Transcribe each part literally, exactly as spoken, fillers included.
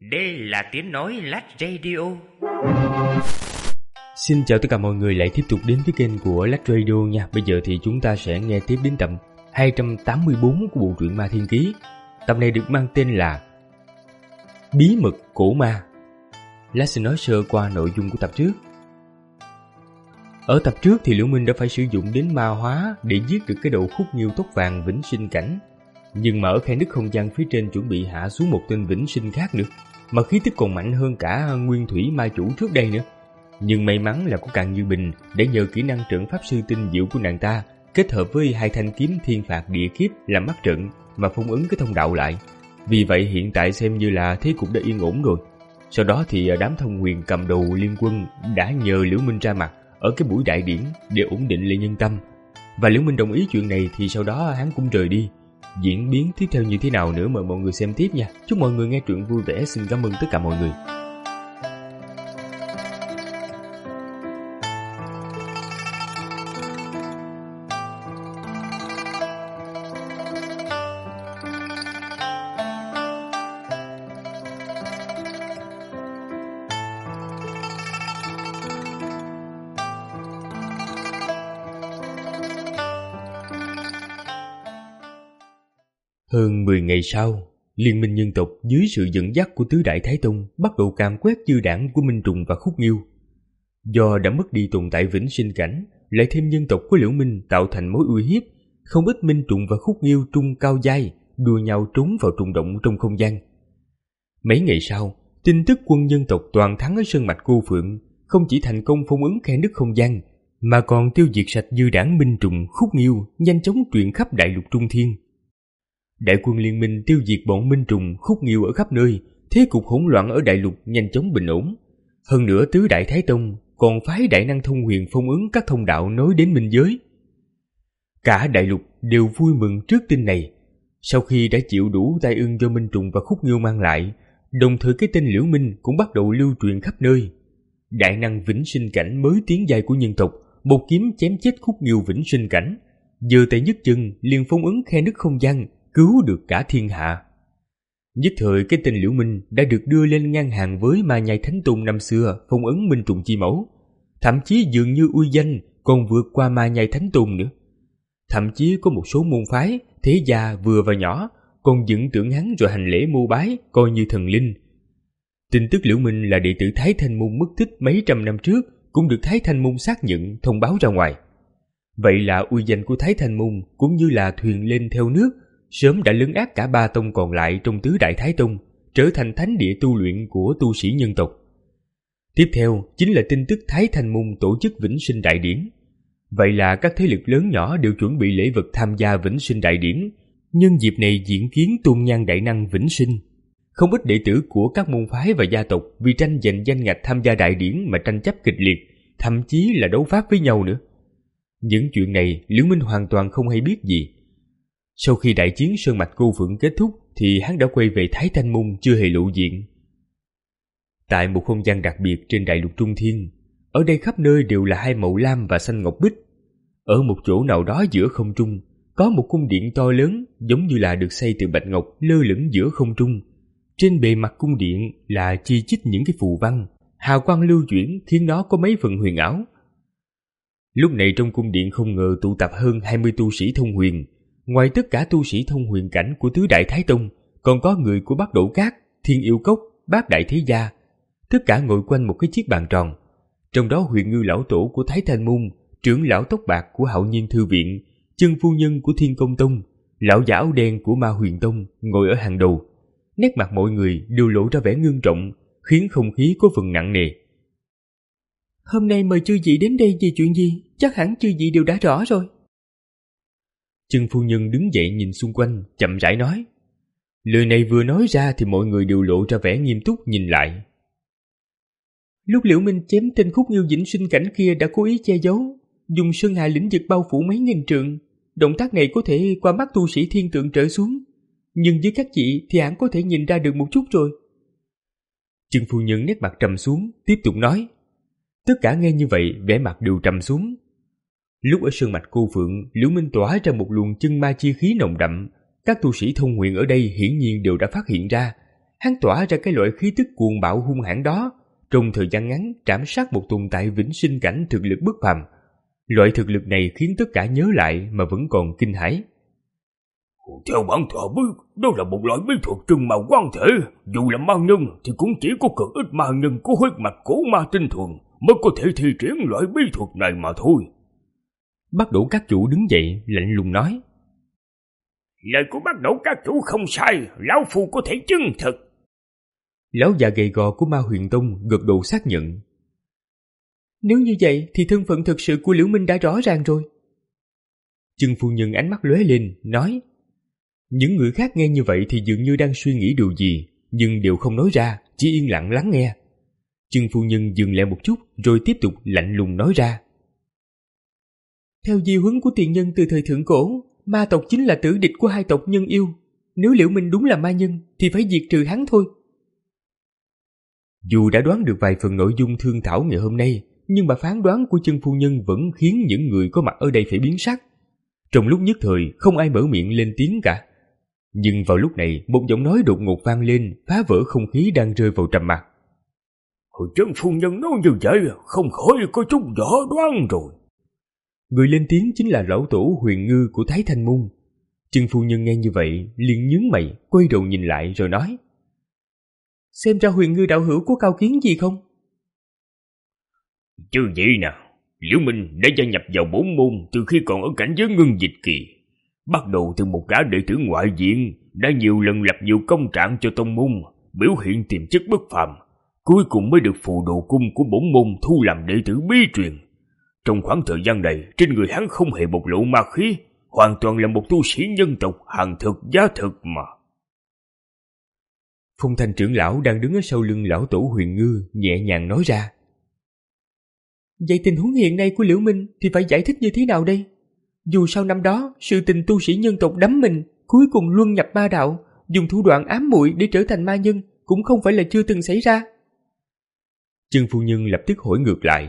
Đây là tiếng nói Lách Radio. Xin chào tất cả mọi người lại tiếp tục đến với kênh của Lách Radio nha. Bây giờ thì chúng ta sẽ nghe tiếp đến tập hai trăm tám mươi bốn của bộ truyện Ma Thiên Ký. Tập này được mang tên là Bí mật cổ ma. Lách sẽ nói sơ qua nội dung của tập trước. Ở tập trước thì Liễu Minh đã phải sử dụng đến ma hóa để giết được cái đầu khúc nghiêu tóc vàng vĩnh sinh cảnh. Nhưng mà ở khe nứt không gian phía trên chuẩn bị hạ xuống một tên vĩnh sinh khác nữa, mà khí tức còn mạnh hơn cả nguyên thủy ma chủ trước đây nữa. Nhưng may mắn là có Càng Như Bình để nhờ kỹ năng trận pháp sư tinh diệu của nàng ta kết hợp với hai thanh kiếm thiên phạt địa kiếp làm mắt trận mà phong ấn cái thông đạo lại. Vì vậy hiện tại xem như là thế cục đã yên ổn rồi. Sau đó thì đám thông huyền cầm đầu liên quân đã nhờ Liễu Minh ra mặt ở cái buổi đại điển để ổn định lại nhân tâm. Và Liễu Minh đồng ý chuyện này thì sau đó hắn cũng rời đi. Diễn biến tiếp theo như thế nào nữa mời mọi người xem tiếp nha. Chúc mọi người nghe truyện vui vẻ. Xin cảm ơn tất cả mọi người. Hơn mười ngày sau, Liên minh nhân tộc dưới sự dẫn dắt của Tứ Đại Thái Tông bắt đầu càn quét dư đảng của Minh Trùng và Khúc Nghiêu. Do đã mất đi tồn tại vĩnh sinh cảnh, lại thêm nhân tộc của Liễu Minh tạo thành mối uy hiếp, không ít Minh Trùng và Khúc Nghiêu trung cao giai đua nhau trốn vào trùng động trong không gian. Mấy ngày sau, tin tức quân nhân tộc toàn thắng ở Sơn Mạch Cô Phượng không chỉ thành công phong ấn khe nứt không gian, mà còn tiêu diệt sạch dư đảng Minh Trùng, Khúc Nghiêu, nhanh chóng truyền khắp đại lục Trung Thiên. Đại quân liên minh tiêu diệt bọn Minh Trùng, Khúc Nghiêu ở khắp nơi, thế cục hỗn loạn ở đại lục nhanh chóng bình ổn. Hơn nữa Tứ Đại Thái Tông còn phái đại năng thông huyền phong ấn các thông đạo nối đến minh giới. Cả đại lục đều vui mừng trước tin này. Sau khi đã chịu đủ tai ương do Minh Trùng và Khúc Nghiêu mang lại, đồng thời cái tên Liễu Minh cũng bắt đầu lưu truyền khắp nơi. Đại năng vĩnh sinh cảnh mới tiến giai của nhân tộc, một kiếm chém chết Khúc Nghiêu vĩnh sinh cảnh, giơ tay nhấc chân liền phong ấn khe nứt không gian, cứu được cả thiên hạ. Nhất thời cái tên Liễu Minh đã được đưa lên ngang hàng với Ma Nhai Thánh Tôn năm xưa phong ấn Minh Trùng chi mẫu, thậm chí dường như uy danh còn vượt qua Ma Nhai Thánh Tôn nữa. Thậm chí có một số môn phái thế gia vừa và nhỏ còn dựng tượng hắn rồi hành lễ mô bái coi như thần linh. Tin tức Liễu Minh là đệ tử Thái Thanh Môn mất tích mấy trăm năm trước cũng được Thái Thanh Môn xác nhận thông báo ra ngoài. Vậy là uy danh của Thái Thanh Môn cũng như là thuyền lên theo nước, sớm đã lấn át cả ba tông còn lại trong Tứ Đại Thái Tông, trở thành thánh địa tu luyện của tu sĩ nhân tộc. Tiếp theo chính là tin tức Thái Thanh Môn tổ chức Vĩnh Sinh Đại Điển. Vậy là các thế lực lớn nhỏ đều chuẩn bị lễ vật tham gia Vĩnh Sinh Đại Điển, nhân dịp này diễn kiến tôn nhan đại năng Vĩnh Sinh. Không ít đệ tử của các môn phái và gia tộc vì tranh giành danh ngạch tham gia đại điển mà tranh chấp kịch liệt, thậm chí là đấu pháp với nhau nữa. Những chuyện này Liễu Minh hoàn toàn không hay biết gì. Sau khi đại chiến Sơn Mạch Cô Phượng kết thúc thì hắn đã quay về Thái Thanh Môn chưa hề lộ diện. Tại một không gian đặc biệt trên đại lục Trung Thiên, ở đây khắp nơi đều là hai màu lam và xanh ngọc bích. Ở một chỗ nào đó giữa không trung có một cung điện to lớn giống như là được xây từ bạch ngọc lơ lửng giữa không trung. Trên bề mặt cung điện là chi chít những cái phù văn, hào quang lưu chuyển khiến nó có mấy phần huyền ảo. Lúc này trong cung điện không ngờ tụ tập hơn hai mươi tu sĩ thông huyền. Ngoài tất cả tu sĩ thông huyền cảnh của Tứ Đại Thái Tông, còn có người của Bắc Đổ Cát, Thiên Yêu Cốc, Bát Đại Thế Gia. Tất cả ngồi quanh một cái chiếc bàn tròn. Trong đó Huyền Ngư Lão Tổ của Thái Thanh Môn, trưởng lão tóc bạc của Hạo Nhiên Thư Viện, chân phu nhân của Thiên Công Tông, lão giả áo đen của Ma Huyền Tông ngồi ở hàng đầu. Nét mặt mọi người đều lộ ra vẻ ngưng trọng, khiến không khí có phần nặng nề. Hôm nay mời chư vị đến đây vì chuyện gì? Chắc hẳn chư vị đều đã rõ rồi. Chân phu nhân đứng dậy nhìn xung quanh, chậm rãi nói. Lời này vừa nói ra thì mọi người đều lộ ra vẻ nghiêm túc nhìn lại. Lúc Liễu Minh chém tên Khúc Nghiêu vĩnh sinh cảnh kia đã cố ý che giấu, dùng sơn hà lĩnh vực bao phủ mấy nghìn trượng. Động tác này có thể qua mắt tu sĩ thiên tượng trở xuống, nhưng với các chị thì hẳn có thể nhìn ra được một chút rồi. Chân phu nhân nét mặt trầm xuống, tiếp tục nói. Tất cả nghe như vậy vẻ mặt đều trầm xuống. Lúc ở Sơn Mạch Cô Phượng, Liễu Minh tỏa ra một luồng chân ma chi khí nồng đậm. Các tu sĩ thông huyền ở đây hiển nhiên đều đã phát hiện ra, hắn tỏa ra cái loại khí tức cuồng bạo hung hãn đó, trong thời gian ngắn trảm sát một tồn tại vĩnh sinh cảnh thực lực bất phàm. Loại thực lực này khiến tất cả nhớ lại mà vẫn còn kinh hãi. Theo bản tọa biết, đó là một loại bí thuật trừng màu quan thể. Dù là ma nhân thì cũng chỉ có cực ít ma nhân có huyết mạch cổ ma tinh thuần mới có thể thi triển loại bí thuật này mà thôi. Bắt Đổ Các Chủ đứng dậy lạnh lùng nói. Lời của Bắt Đổ Các Chủ không sai, lão phu có thể chứng thực. Lão già gầy gò của Ma Huyền Tông gật đầu xác nhận. Nếu như vậy thì thân phận thực sự của Liễu Minh đã rõ ràng rồi. Chân phu nhân ánh mắt lóe lên, nói. Những người khác nghe như vậy thì dường như đang suy nghĩ điều gì, nhưng đều không nói ra, chỉ yên lặng lắng nghe. Chân phu nhân dừng lại một chút rồi tiếp tục lạnh lùng nói ra. Theo di huấn của tiền nhân từ thời thượng cổ, ma tộc chính là tử địch của hai tộc nhân yêu. Nếu Liễu Minh đúng là ma nhân thì phải diệt trừ hắn thôi. Dù đã đoán được vài phần nội dung thương thảo ngày hôm nay, nhưng mà phán đoán của chân phu nhân vẫn khiến những người có mặt ở đây phải biến sắc. Trong lúc nhất thời không ai mở miệng lên tiếng cả. Nhưng vào lúc này một giọng nói đột ngột vang lên, phá vỡ không khí đang rơi vào trầm mặc. Hồi chân phu nhân nói như vậy không khỏi có chút võ đoán rồi. Người lên tiếng chính là lão tổ Huyền Ngư của Thái Thanh Môn. Chân phu nhân nghe như vậy liền nhướng mày, quay đầu nhìn lại rồi nói. Xem ra Huyền Ngư đạo hữu có cao kiến gì không? Chứ gì nào, Liễu Minh đã gia nhập vào bốn môn từ khi còn ở cảnh giới ngưng dịch kỳ. Bắt đầu từ một gã đệ tử ngoại viện, đã nhiều lần lập nhiều công trạng cho tông môn, biểu hiện tiềm chất bất phàm, cuối cùng mới được phù đồ cung của bổn môn thu làm đệ tử bí truyền. Trong khoảng thời gian này, trên người hắn không hề bộc lộ ma khí, hoàn toàn là một tu sĩ nhân tộc hàng thực giá thực mà. Phong Thanh trưởng lão đang đứng ở sau lưng lão tổ Huyền Ngư nhẹ nhàng nói ra. Vậy tình huống hiện nay của Liễu Minh thì phải giải thích như thế nào đây? Dù sau năm đó, sự tình tu sĩ nhân tộc đắm mình, cuối cùng luân nhập ma đạo, dùng thủ đoạn ám muội để trở thành ma nhân cũng không phải là chưa từng xảy ra. Chân phu nhân lập tức hỏi ngược lại.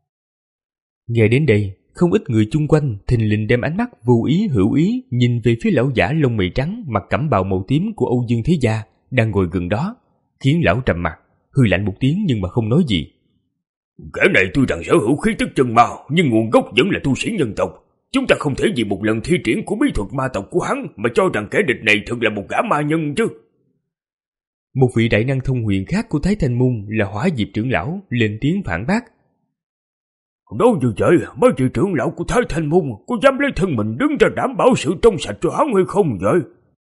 Nghe đến đây, không ít người chung quanh thình lình đem ánh mắt vô ý hữu ý nhìn về phía lão giả lông mày trắng mặc cẩm bào màu tím của Âu Dương Thế Gia đang ngồi gần đó, khiến lão trầm mặt, hừ lạnh một tiếng nhưng mà không nói gì. Kẻ này tuy rằng sở hữu khí tức chân ma, nhưng nguồn gốc vẫn là tu sĩ nhân tộc. Chúng ta không thể vì một lần thi triển của bí thuật ma tộc của hắn mà cho rằng kẻ địch này thật là một gã ma nhân chứ. Một vị đại năng thông huyền khác của Thái Thanh Môn là Hỏa Diệp trưởng lão lên tiếng phản bác. Nói như vậy, mấy vị trưởng lão của Thái Thanh Môn có dám lấy thân mình đứng ra đảm bảo sự trong sạch cho hắn hay không vậy?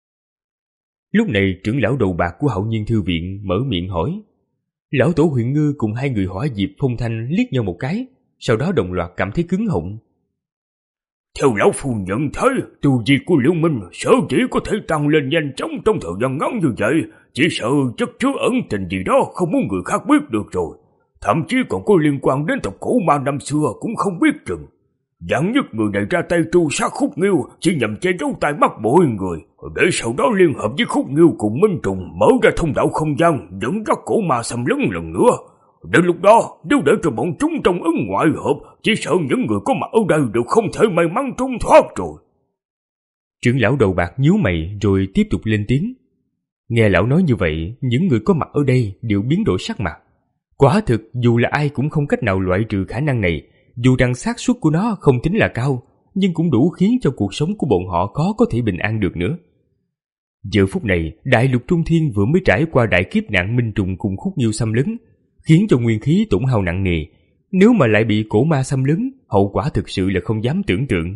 Lúc này trưởng lão đầu bạc của Hậu Nhiên Thư Viện mở miệng hỏi. Lão tổ Huyền Ngư cùng hai người Hỏa Diệp Phong Thanh liếc nhau một cái, sau đó đồng loạt cảm thấy cứng họng. Theo lão phu nhận thấy, tu vi của Liễu Minh sở chỉ có thể tăng lên nhanh chóng trong thời gian ngắn như vậy, chỉ sợ chất chứa ẩn tình gì đó không muốn người khác biết được rồi. Thậm chí còn có liên quan đến tộc cổ ma năm xưa cũng không biết chừng. Dạng nhất người này ra tay tru sát Khúc Nghiêu chỉ nhằm che giấu tai mắt mọi người, để sau đó liên hợp với Khúc Nghiêu cùng Minh Trùng mở ra thông đạo không gian dẫn dắt cổ ma xâm lấn lần nữa. Đến lúc đó, nếu để cho bọn chúng trong ấn ngoại hợp, chỉ sợ những người có mặt ở đây đều không thể may mắn trốn thoát rồi. Trưởng lão đầu bạc nhíu mày rồi tiếp tục lên tiếng. Nghe lão nói như vậy, những người có mặt ở đây đều biến đổi sắc mặt. Quả thực, dù là ai cũng không cách nào loại trừ khả năng này, dù rằng xác suất của nó không tính là cao, nhưng cũng đủ khiến cho cuộc sống của bọn họ khó có thể bình an được nữa. Giờ phút này, đại lục Trung Thiên vừa mới trải qua đại kiếp nạn Minh Trùng cùng Khúc Nghiêu xâm lấn, khiến cho nguyên khí tổn hao nặng nề. Nếu mà lại bị cổ ma xâm lấn, hậu quả thực sự là không dám tưởng tượng.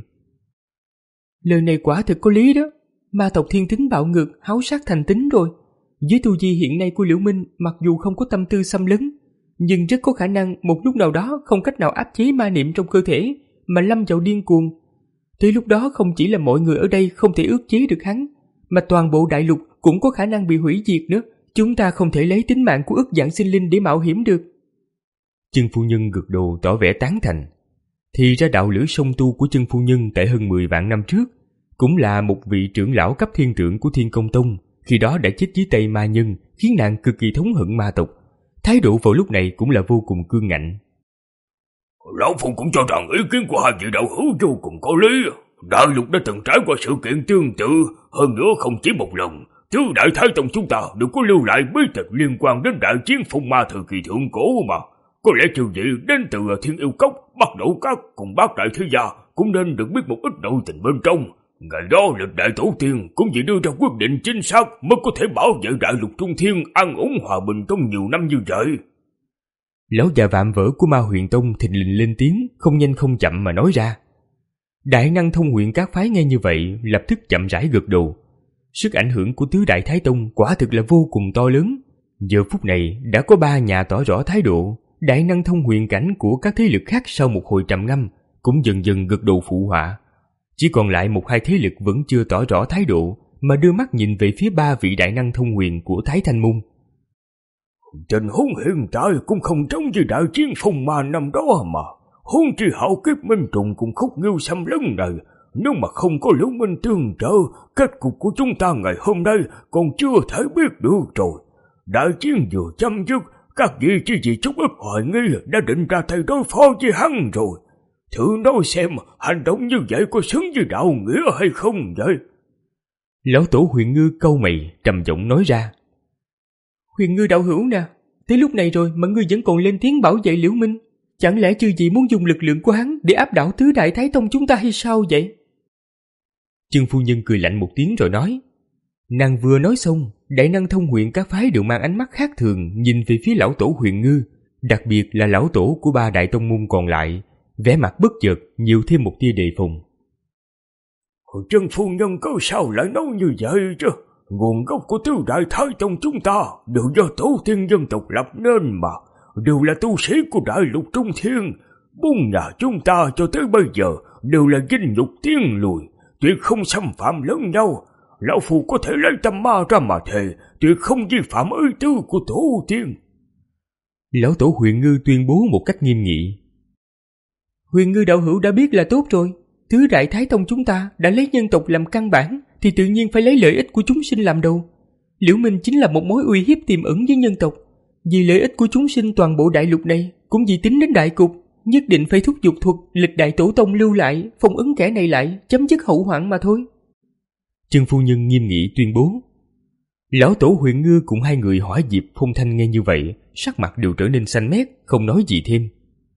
Lời này quả thực có lý đó. Ma tộc thiên tính bạo ngược, háo sát thành tính rồi. Với tu vi hiện nay của Liễu Minh, mặc dù không có tâm tư xâm lấn, nhưng rất có khả năng một lúc nào đó không cách nào áp chế ma niệm trong cơ thể mà lâm vào điên cuồng. Tới lúc đó không chỉ là mọi người ở đây không thể ức chế được hắn, mà toàn bộ đại lục cũng có khả năng bị hủy diệt nữa. Chúng ta không thể lấy tính mạng của ức dạng sinh linh để mạo hiểm được. Chân phu nhân gật đầu tỏ vẻ tán thành. Thì ra đạo lữ song tu của chân phu nhân tại hơn mười vạn năm trước cũng là một vị trưởng lão cấp thiên tượng của Thiên Công Tông, khi đó đã chết dưới tay ma nhân, khiến nàng cực kỳ thống hận ma tộc. Thái độ vào lúc này cũng là vô cùng cương ngạnh. Lão phu cũng cho rằng ý kiến của hai vị đạo hữu vô cùng có lý. Đại lục đã từng trải qua sự kiện tương tự, hơn nữa không chỉ một lần. Tứ đại thái tông chúng ta đều có lưu lại bí tịch liên quan đến đại chiến phong ma thời kỳ thượng cổ mà. Có lẽ trừ vị đến từ Thiên Yêu Cốc, Bắc Đổ Các cùng bác đại thế gia cũng nên được biết một ít nội tình bên trong. Ngày đó lịch đại tổ tiên cũng chỉ đưa ra quyết định chính xác mới có thể bảo vệ đại lục Trung Thiên an ổn hòa bình trong nhiều năm như vậy. Lão già vạm vỡ của Ma Huyền Tông thình lình lên tiếng, không nhanh không chậm mà nói ra. Đại năng thông huyện các phái nghe như vậy lập tức chậm rãi gật đầu. Sức ảnh hưởng của tứ đại thái tông quả thực là vô cùng to lớn. Giờ phút này đã có ba nhà tỏ rõ thái độ. Đại năng thông huyền cảnh của các thế lực khác sau một hồi trầm ngâm cũng dần dần gật đầu phụ họa. Chỉ còn lại một hai thế lực vẫn chưa tỏ rõ thái độ mà đưa mắt nhìn về phía ba vị đại năng thông huyền của Thái Thanh Môn. Tình huống hiện tại cũng không giống như đại chiến phong ma năm đó mà. Huống chi hạo kiếp Minh Trùng cùng Khúc Nghiêu xâm lấn này, nếu mà không có Liễu Minh tương trợ, kết cục của chúng ta ngày hôm nay còn chưa thể biết được rồi. Đại chiến vừa chấm dứt, các vị chỉ vì chút ít hoài nghi đã định ra tay đối phó với hắn rồi. Thử nói xem hành động như vậy có xứng với đạo nghĩa hay không vậy? Lão tổ Huyền Ngư cau mày trầm giọng nói ra. Huyền Ngư đạo hữu nè, tới lúc này rồi mà ngươi vẫn còn lên tiếng bảo vệ Liễu Minh. Chẳng lẽ chư vị muốn dùng lực lượng của hắn để áp đảo tứ đại thái tông chúng ta hay sao vậy? Trương phu nhân cười lạnh một tiếng rồi nói. Nàng vừa nói xong, đại năng thông huyện các phái đều mang ánh mắt khác thường nhìn về phía lão tổ Huyền Ngư, đặc biệt là lão tổ của ba đại tông môn còn lại, vẻ mặt bất chợt nhiều thêm một tia đề phòng. Trương phu nhân có sao lại nói như vậy chứ? Nguồn gốc của tứ đại thái tông chúng ta đều do tổ tiên dân tộc lập nên mà, đều là tu sĩ của đại lục Trung Thiên. Bốn nhà chúng ta cho tới bây giờ đều là vinh nhục tiên lùi, tuyệt không xâm phạm lẫn nhau. Lão phu có thể lấy tâm ma ra mà thề, tuyệt không vi phạm ý tứ của tổ tiên. Lão tổ Huyền Ngư tuyên bố một cách nghiêm nghị. Huyền Ngư đạo hữu đã biết là tốt rồi. Tứ đại thái tông chúng ta đã lấy nhân tộc làm căn bản, thì tự nhiên phải lấy lợi ích của chúng sinh làm đầu. Liễu Minh chính là một mối uy hiếp tiềm ẩn với nhân tộc. Vì lợi ích của chúng sinh toàn bộ đại lục này, cũng vì tính đến đại cục, nhất định phải thúc giục thuật lịch đại tổ tông lưu lại, phong ấn kẻ này lại, chấm dứt hậu hoạn mà thôi. Trương phu nhân nghiêm nghị tuyên bố. Lão tổ Huyền Ngư cùng hai người Hỏa Diệp Phong Thanh nghe như vậy, sắc mặt đều trở nên xanh mét, không nói gì thêm.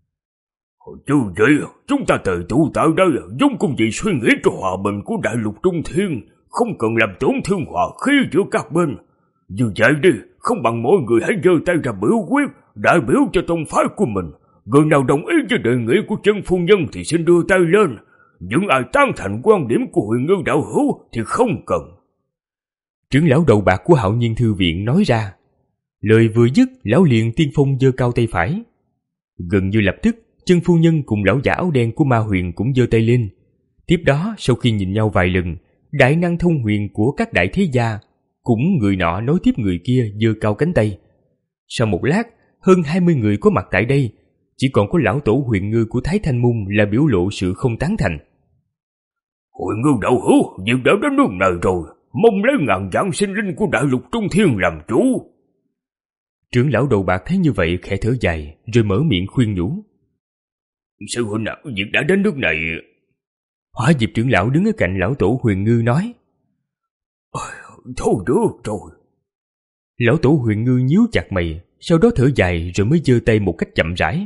Chứ vậy, chúng ta tề tụ tại đây giống cùng vì suy nghĩ cho hòa bình của đại lục Trung Thiên, không cần làm tổn thương hòa khí giữa các bên. Như vậy đi, không bằng mỗi người hãy giơ tay ra biểu quyết, đại biểu cho tông phái của mình. Người nào đồng ý với đề nghị của chân phu nhân thì xin đưa tay lên. Những ai tán thành quan điểm của Huyền Ngư đạo hữu thì không cần. Trưởng lão đầu bạc của Hạo Nhiên Thư Viện nói ra. Lời vừa dứt, lão liền tiên phong giơ cao tay phải. Gần như lập tức, chân phu nhân cùng lão giả áo đen của Ma Huyền cũng giơ tay lên. Tiếp đó, sau khi nhìn nhau vài lần, đại năng thông huyền của các đại thế gia cũng người nọ nối tiếp người kia giơ cao cánh tay. Sau một lát, hơn hai mươi người có mặt tại đây, chỉ còn có lão tổ Huyền Ngư của Thái Thanh Môn là biểu lộ sự không tán thành. Huyền Ngư đạo hữu, việc đã đến nước này rồi, mong lấy ngàn vạn sinh linh của đại lục Trung Thiên làm chủ. Trưởng lão đầu bạc thấy như vậy khẽ thở dài, rồi mở miệng khuyên nhủ. Sư huynh ạ, việc đã đến nước này. Hỏa Diệp trưởng lão đứng ở cạnh lão tổ Huyền Ngư nói. Thôi được rồi. Lão tổ Huyền Ngư nhíu chặt mày, sau đó thở dài rồi mới giơ tay một cách chậm rãi.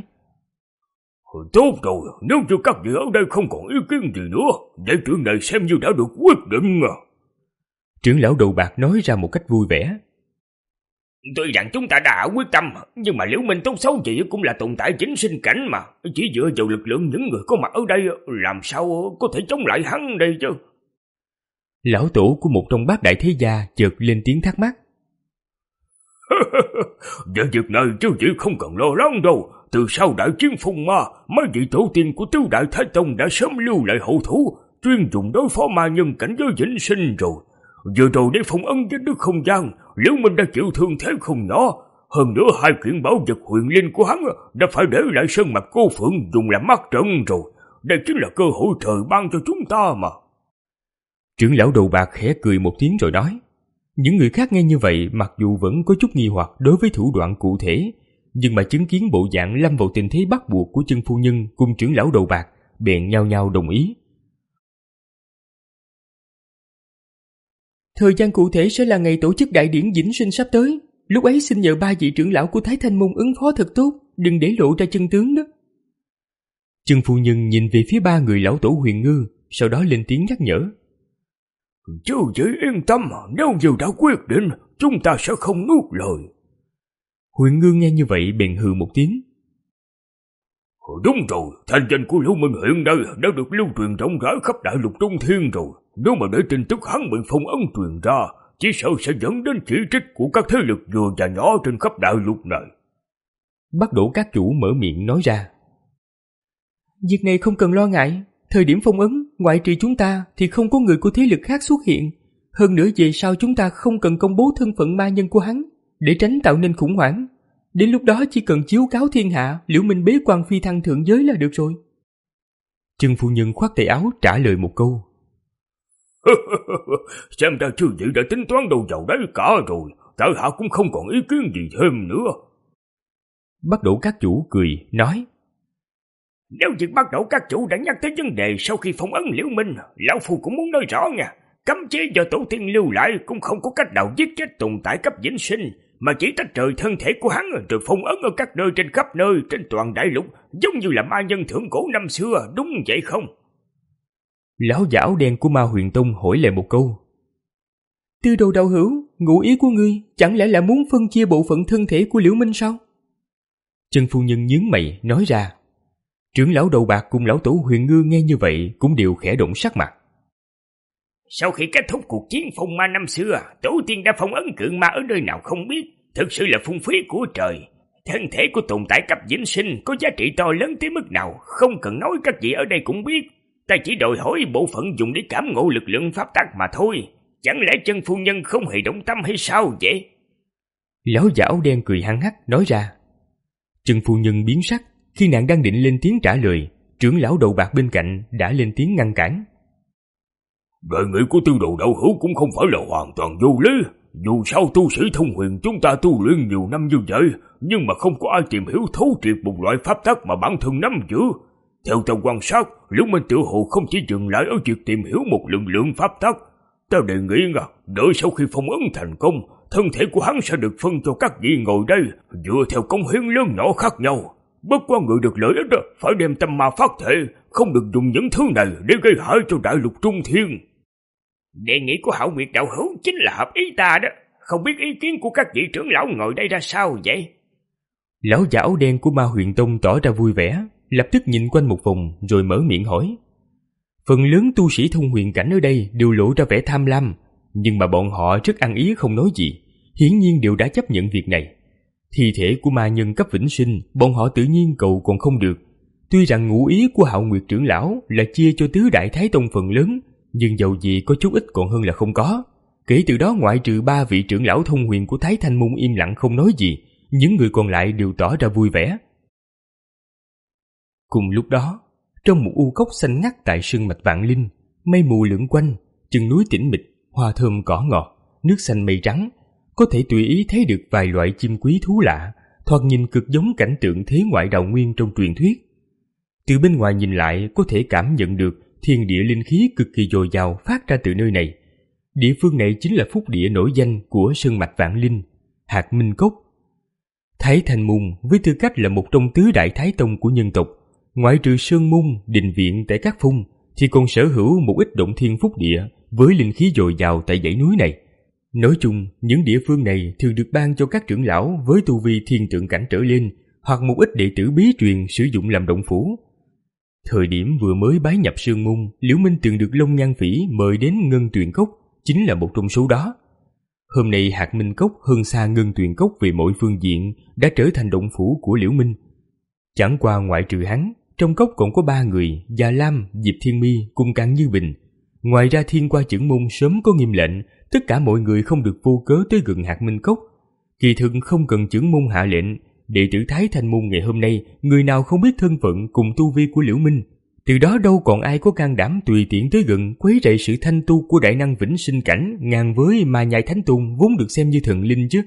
Tốt rồi, nếu như các vị ở đây không còn ý kiến gì nữa, vậy chuyện này xem như đã được quyết định. Trưởng lão đầu bạc nói ra một cách vui vẻ. Tuy rằng chúng ta đã quyết tâm, nhưng mà Liễu Minh tốt xấu gì cũng là tồn tại chính sinh cảnh mà. Chỉ dựa vào lực lượng những người có mặt ở đây, làm sao có thể chống lại hắn đây chứ? Lão tổ của một trong bát đại thế gia chợt lên tiếng thắc mắc. Về việc này chứ chỉ không cần lo lắng đâu. Từ sau đại chiến phong ma, mấy vị tổ tiên của tứ đại thái tông đã sớm lưu lại hậu thủ, chuyên dùng đối phó ma nhân cảnh giới vĩnh sinh rồi. Vừa rồi để phong ấn với nước không gian, Liễu Minh đã chịu thương thế không nhỏ. Hơn nữa hai kiện bảo vật huyền linh của hắn đã phải để lại sơn mạch cô phượng dùng làm mắt trận rồi. Đây chính là cơ hội trời ban cho chúng ta mà. Trưởng lão đầu bạc khẽ cười một tiếng rồi nói. Những người khác nghe như vậy mặc dù vẫn có chút nghi hoặc đối với thủ đoạn cụ thể, nhưng mà chứng kiến bộ dạng lâm vào tình thế bắt buộc của chân phu nhân cùng trưởng lão đầu bạc, bèn nhao nhao đồng ý. Thời gian cụ thể sẽ là ngày tổ chức đại điển vĩnh sinh sắp tới. Lúc ấy xin nhờ ba vị trưởng lão của Thái Thanh Môn ứng phó thật tốt, đừng để lộ ra chân tướng đó. Trần phu nhân nhìn về phía ba người lão tổ Huyền Ngư, sau đó lên tiếng nhắc nhở. Chứ dễ yên tâm, nếu như đã quyết định, chúng ta sẽ không nuốt lời. Huyền Ngư nghe như vậy bèn hừ một tiếng. Đúng rồi, thanh danh của Lưu Minh hiện nay đã được lưu truyền rộng rãi khắp đại lục Trung Thiên rồi. Nếu mà để tin tức hắn bị phong ấn truyền ra, chỉ sợ sẽ dẫn đến chỉ trích của các thế lực vừa và nhỏ trên khắp đại lục này. Bắt Đỗ các chủ mở miệng nói ra. Việc này không cần lo ngại. Thời điểm phong ấn, ngoại trừ chúng ta thì không có người của thế lực khác xuất hiện. Hơn nữa về sau chúng ta không cần công bố thân phận ma nhân của hắn, để tránh tạo nên khủng hoảng. Đến lúc đó chỉ cần chiếu cáo thiên hạ, Liễu Minh bế quan phi thăng thượng giới là được rồi. Trần phu nhân khoát tay áo trả lời một câu. Xem ra chư vị đã tính toán đâu vào đấy cả rồi, tại hạ cũng không còn ý kiến gì thêm nữa. Bắt Đỗ các chủ cười, nói. Nếu việc bắt đầu các chủ đã nhắc tới vấn đề sau khi phong ấn Liễu Minh, lão phu cũng muốn nói rõ nha. Cấm chế do tổ tiên lưu lại cũng không có cách nào giết chết tồn tại cấp vĩnh sinh, mà chỉ tách rời thân thể của hắn rồi phong ấn ở các nơi trên khắp nơi trên toàn đại lục, giống như là ma nhân thượng cổ năm xưa, đúng vậy không? Lão giả áo đen của Ma Huyền Tông hỏi lại một câu. Tư đồ đạo hữu, ngụ ý của ngươi chẳng lẽ là muốn phân chia bộ phận thân thể của Liễu Minh sao? Trần phu nhân nhướng mày nói ra. Trưởng lão đầu bạc cùng lão tổ Huyền Ngư nghe như vậy cũng đều khẽ động sắc mặt. Sau khi kết thúc cuộc chiến phong ma năm xưa, tổ tiên đã phong ấn cự ma ở nơi nào không biết, thực sự là phung phí của trời. Thân thể của tồn tại cấp vĩnh sinh có giá trị to lớn tới mức nào, không cần nói các vị ở đây cũng biết. Ta chỉ đòi hỏi bộ phận dùng để cảm ngộ lực lượng pháp tắc mà thôi. Chẳng lẽ Trần phu nhân không hề động tâm hay sao vậy? Lão giả áo đen cười hăng hắc nói ra. Trần phu nhân biến sắc, khi nàng đang định lên tiếng trả lời, trưởng lão đầu bạc bên cạnh đã lên tiếng ngăn cản. Đề nghị của tư đồ đạo hữu cũng không phải là hoàn toàn vô lý. Dù sao tu sĩ thông huyền chúng ta tu luyện nhiều năm như vậy, nhưng mà không có ai tìm hiểu thấu triệt một loại pháp tắc mà bản thân nắm giữ. Theo ta quan sát, Liễu Minh tự hồ không chỉ dừng lại ở việc tìm hiểu một lượng lượng pháp tắc. Ta đề nghị nga, đợi sau khi phong ấn thành công, thân thể của hắn sẽ được phân cho các vị ngồi đây, dựa theo công hiến lớn nhỏ khác nhau. Bất quá người được lợi ích phải đem tâm ma phát thể, không được dùng những thứ này để gây hại cho đại lục Trung Thiên. Đề nghị của Hạo Nguyệt đạo hữu chính là hợp ý ta đó, không biết ý kiến của các vị trưởng lão ngồi đây ra sao vậy? Lão giả áo đen của Ma Huyền Tông tỏ ra vui vẻ, lập tức nhìn quanh một vòng rồi mở miệng hỏi. Phần lớn tu sĩ thông huyền cảnh ở đây đều lộ ra vẻ tham lam, nhưng mà bọn họ rất ăn ý không nói gì, hiển nhiên đều đã chấp nhận việc này. Thi thể của ma nhân cấp vĩnh sinh, bọn họ tự nhiên cầu còn không được. Tuy rằng ngụ ý của Hạo Nguyệt trưởng lão là chia cho tứ đại thái tông phần lớn, nhưng dầu gì có chút ít còn hơn là không có. Kể từ đó ngoại trừ ba vị trưởng lão thông huyền của Thái Thanh Môn im lặng không nói gì, những người còn lại đều tỏ ra vui vẻ. Cùng lúc đó, trong một u cốc xanh ngắt tại sơn mạch Vạn Linh, mây mù lượn quanh, chân núi tĩnh mịch, hoa thơm cỏ ngọt, nước xanh mây trắng, có thể tùy ý thấy được vài loại chim quý thú lạ, thoạt nhìn cực giống cảnh tượng thế ngoại đạo nguyên trong truyền thuyết. Từ bên ngoài nhìn lại có thể cảm nhận được thiên địa linh khí cực kỳ dồi dào phát ra từ nơi này. Địa phương này chính là phúc địa nổi danh của sơn mạch Vạn Linh, Hạt Minh Cốc. Thái Thanh Môn với tư cách là một trong tứ đại thái tông của nhân tộc, ngoại trừ sơn môn, đình viện tại các phung, thì còn sở hữu một ít động thiên phúc địa với linh khí dồi dào tại dãy núi này. Nói chung, những địa phương này thường được ban cho các trưởng lão với tu vi thiên tượng cảnh trở lên, hoặc một ít đệ tử bí truyền sử dụng làm động phủ. Thời điểm vừa mới bái nhập Sương Môn, Liễu Minh từng được Long Nhan Phỉ mời đến Ngân Tuyền Cốc, chính là một trong số đó. Hôm nay Hạt Minh Cốc hơn xa Ngân Tuyền Cốc về mọi phương diện, đã trở thành động phủ của Liễu Minh. Chẳng qua ngoại trừ hắn, trong cốc còn có ba người, Già Lam, Diệp Thiên Mi cùng Càn Như Bình. Ngoài ra Thiên Qua Chưởng Môn sớm có nghiêm lệnh, tất cả mọi người không được vô cớ tới gần Hạt Minh Cốc. Kỳ thực không cần Chưởng Môn hạ lệnh, đệ tử Thái Thanh Môn ngày hôm nay, người nào không biết thân phận cùng tu vi của Liễu Minh, từ đó đâu còn ai có can đảm tùy tiện tới gần quấy rầy sự thanh tu của đại năng vĩnh sinh cảnh ngang với Ma Nhai Thánh Tôn vốn được xem như thần linh chứ.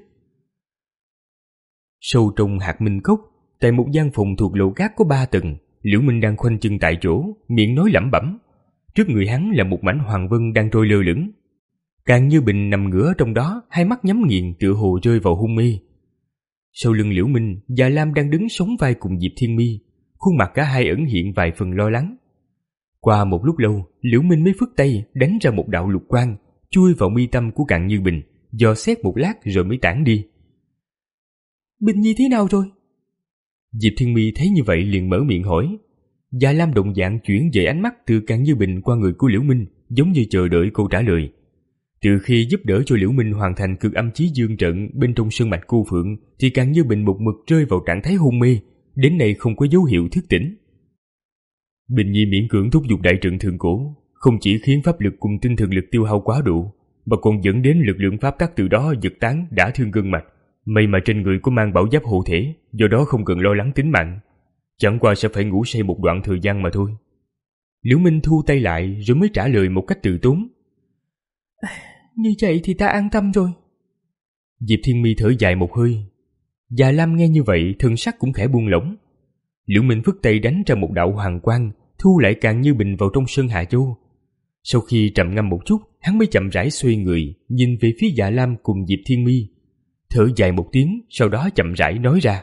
Sâu trong Hạt Minh Cốc, tại một gian phòng thuộc lầu cát có ba tầng, Liễu Minh đang khoanh chân tại chỗ, miệng nói lẩm bẩm. Trước người hắn là một mảnh hoàng vân đang trôi lơ lửng. Càng Như Bình nằm ngửa trong đó, hai mắt nhắm nghiền tựa hồ rơi vào hôn mê. Sau lưng Liễu Minh, Già Lam đang đứng sóng vai cùng Diệp Thiên Mi, khuôn mặt cả hai ẩn hiện vài phần lo lắng. Qua một lúc lâu, Liễu Minh mới phất tay đánh ra một đạo lục quang, chui vào mi tâm của Càng Như Bình, dò xét một lát rồi mới tản đi. Bình Nhi thế nào rồi? Diệp Thiên Mi thấy như vậy liền mở miệng hỏi. Già Lam động dạng chuyển về ánh mắt từ Càng Như Bình qua người của Liễu Minh, giống như chờ đợi câu trả lời. Từ khi giúp đỡ cho Liễu Minh hoàn thành cực âm chí dương trận bên trong sơn mạch cô Phượng, thì Càng Như Bình một mực rơi vào trạng thái hôn mê, đến nay không có dấu hiệu thức tỉnh. Bình Nhi miễn cưỡng thúc giục đại trận thượng cổ, không chỉ khiến pháp lực cùng tinh thần lực tiêu hao quá độ, mà còn dẫn đến lực lượng pháp tắc từ đó giật tán đả thương gân mạch. May mà trên người có mang bảo giáp hộ thể, do đó không cần lo lắng tính mạng. Chẳng qua sẽ phải ngủ say một đoạn thời gian mà thôi. Liễu Minh thu tay lại rồi mới trả lời một cách từ tốn. Như vậy thì ta an tâm rồi. Diệp Thiên Mi thở dài một hơi. Già Lam nghe như vậy thân sắc cũng khẽ buông lỏng. Liễu Minh phất tay đánh ra một đạo hoàng quang, thu lại Càng Như Bình vào trong Sơn Hà Châu. Sau khi trầm ngâm một chút, hắn mới chậm rãi xoay người, nhìn về phía Dạ Lam cùng Diệp Thiên Mi, thở dài một tiếng, sau đó chậm rãi nói ra.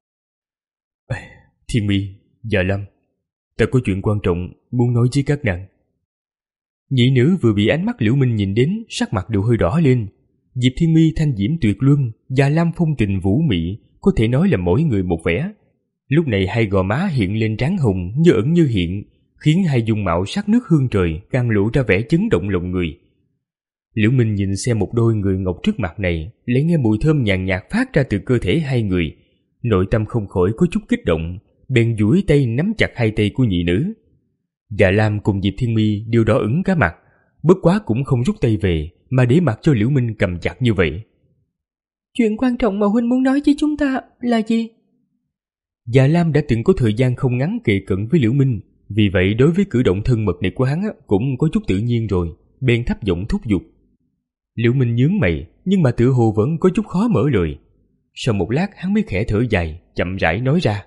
Thiên Mi, Dạ Lam, ta có chuyện quan trọng muốn nói với các nàng. Nhị nữ vừa bị ánh mắt Liễu Minh nhìn đến, sắc mặt đều hơi đỏ lên. Diệp Thiên Mi thanh diễm tuyệt luân, Dạ Lam phong tình vũ mị, có thể nói là mỗi người một vẻ. Lúc này hai gò má hiện lên trán hồng như ẩn như hiện, khiến hai dung mạo sắc nước hương trời càng lộ ra vẻ chấn động lòng người. Liễu Minh nhìn xem một đôi người ngọc trước mặt này, lấy nghe mùi thơm nhàn nhạt phát ra từ cơ thể hai người, nội tâm không khỏi có chút kích động, bèn duỗi tay nắm chặt hai tay của nhị nữ. Dạ Lam cùng Diệp Thiên Mi đều đỏ ửng cả mặt, bất quá cũng không rút tay về, mà để mặc cho Liễu Minh cầm chặt như vậy. Chuyện quan trọng mà huynh muốn nói với chúng ta là gì? Dạ Lam đã từng có thời gian không ngắn kề cận với Liễu Minh, vì vậy đối với cử động thân mật này của hắn cũng có chút tự nhiên rồi, bèn thấp giọng thúc giục. Liễu Minh nhướng mày, nhưng mà tựa hồ vẫn có chút khó mở lời. Sau một lát hắn mới khẽ thở dài, chậm rãi nói ra.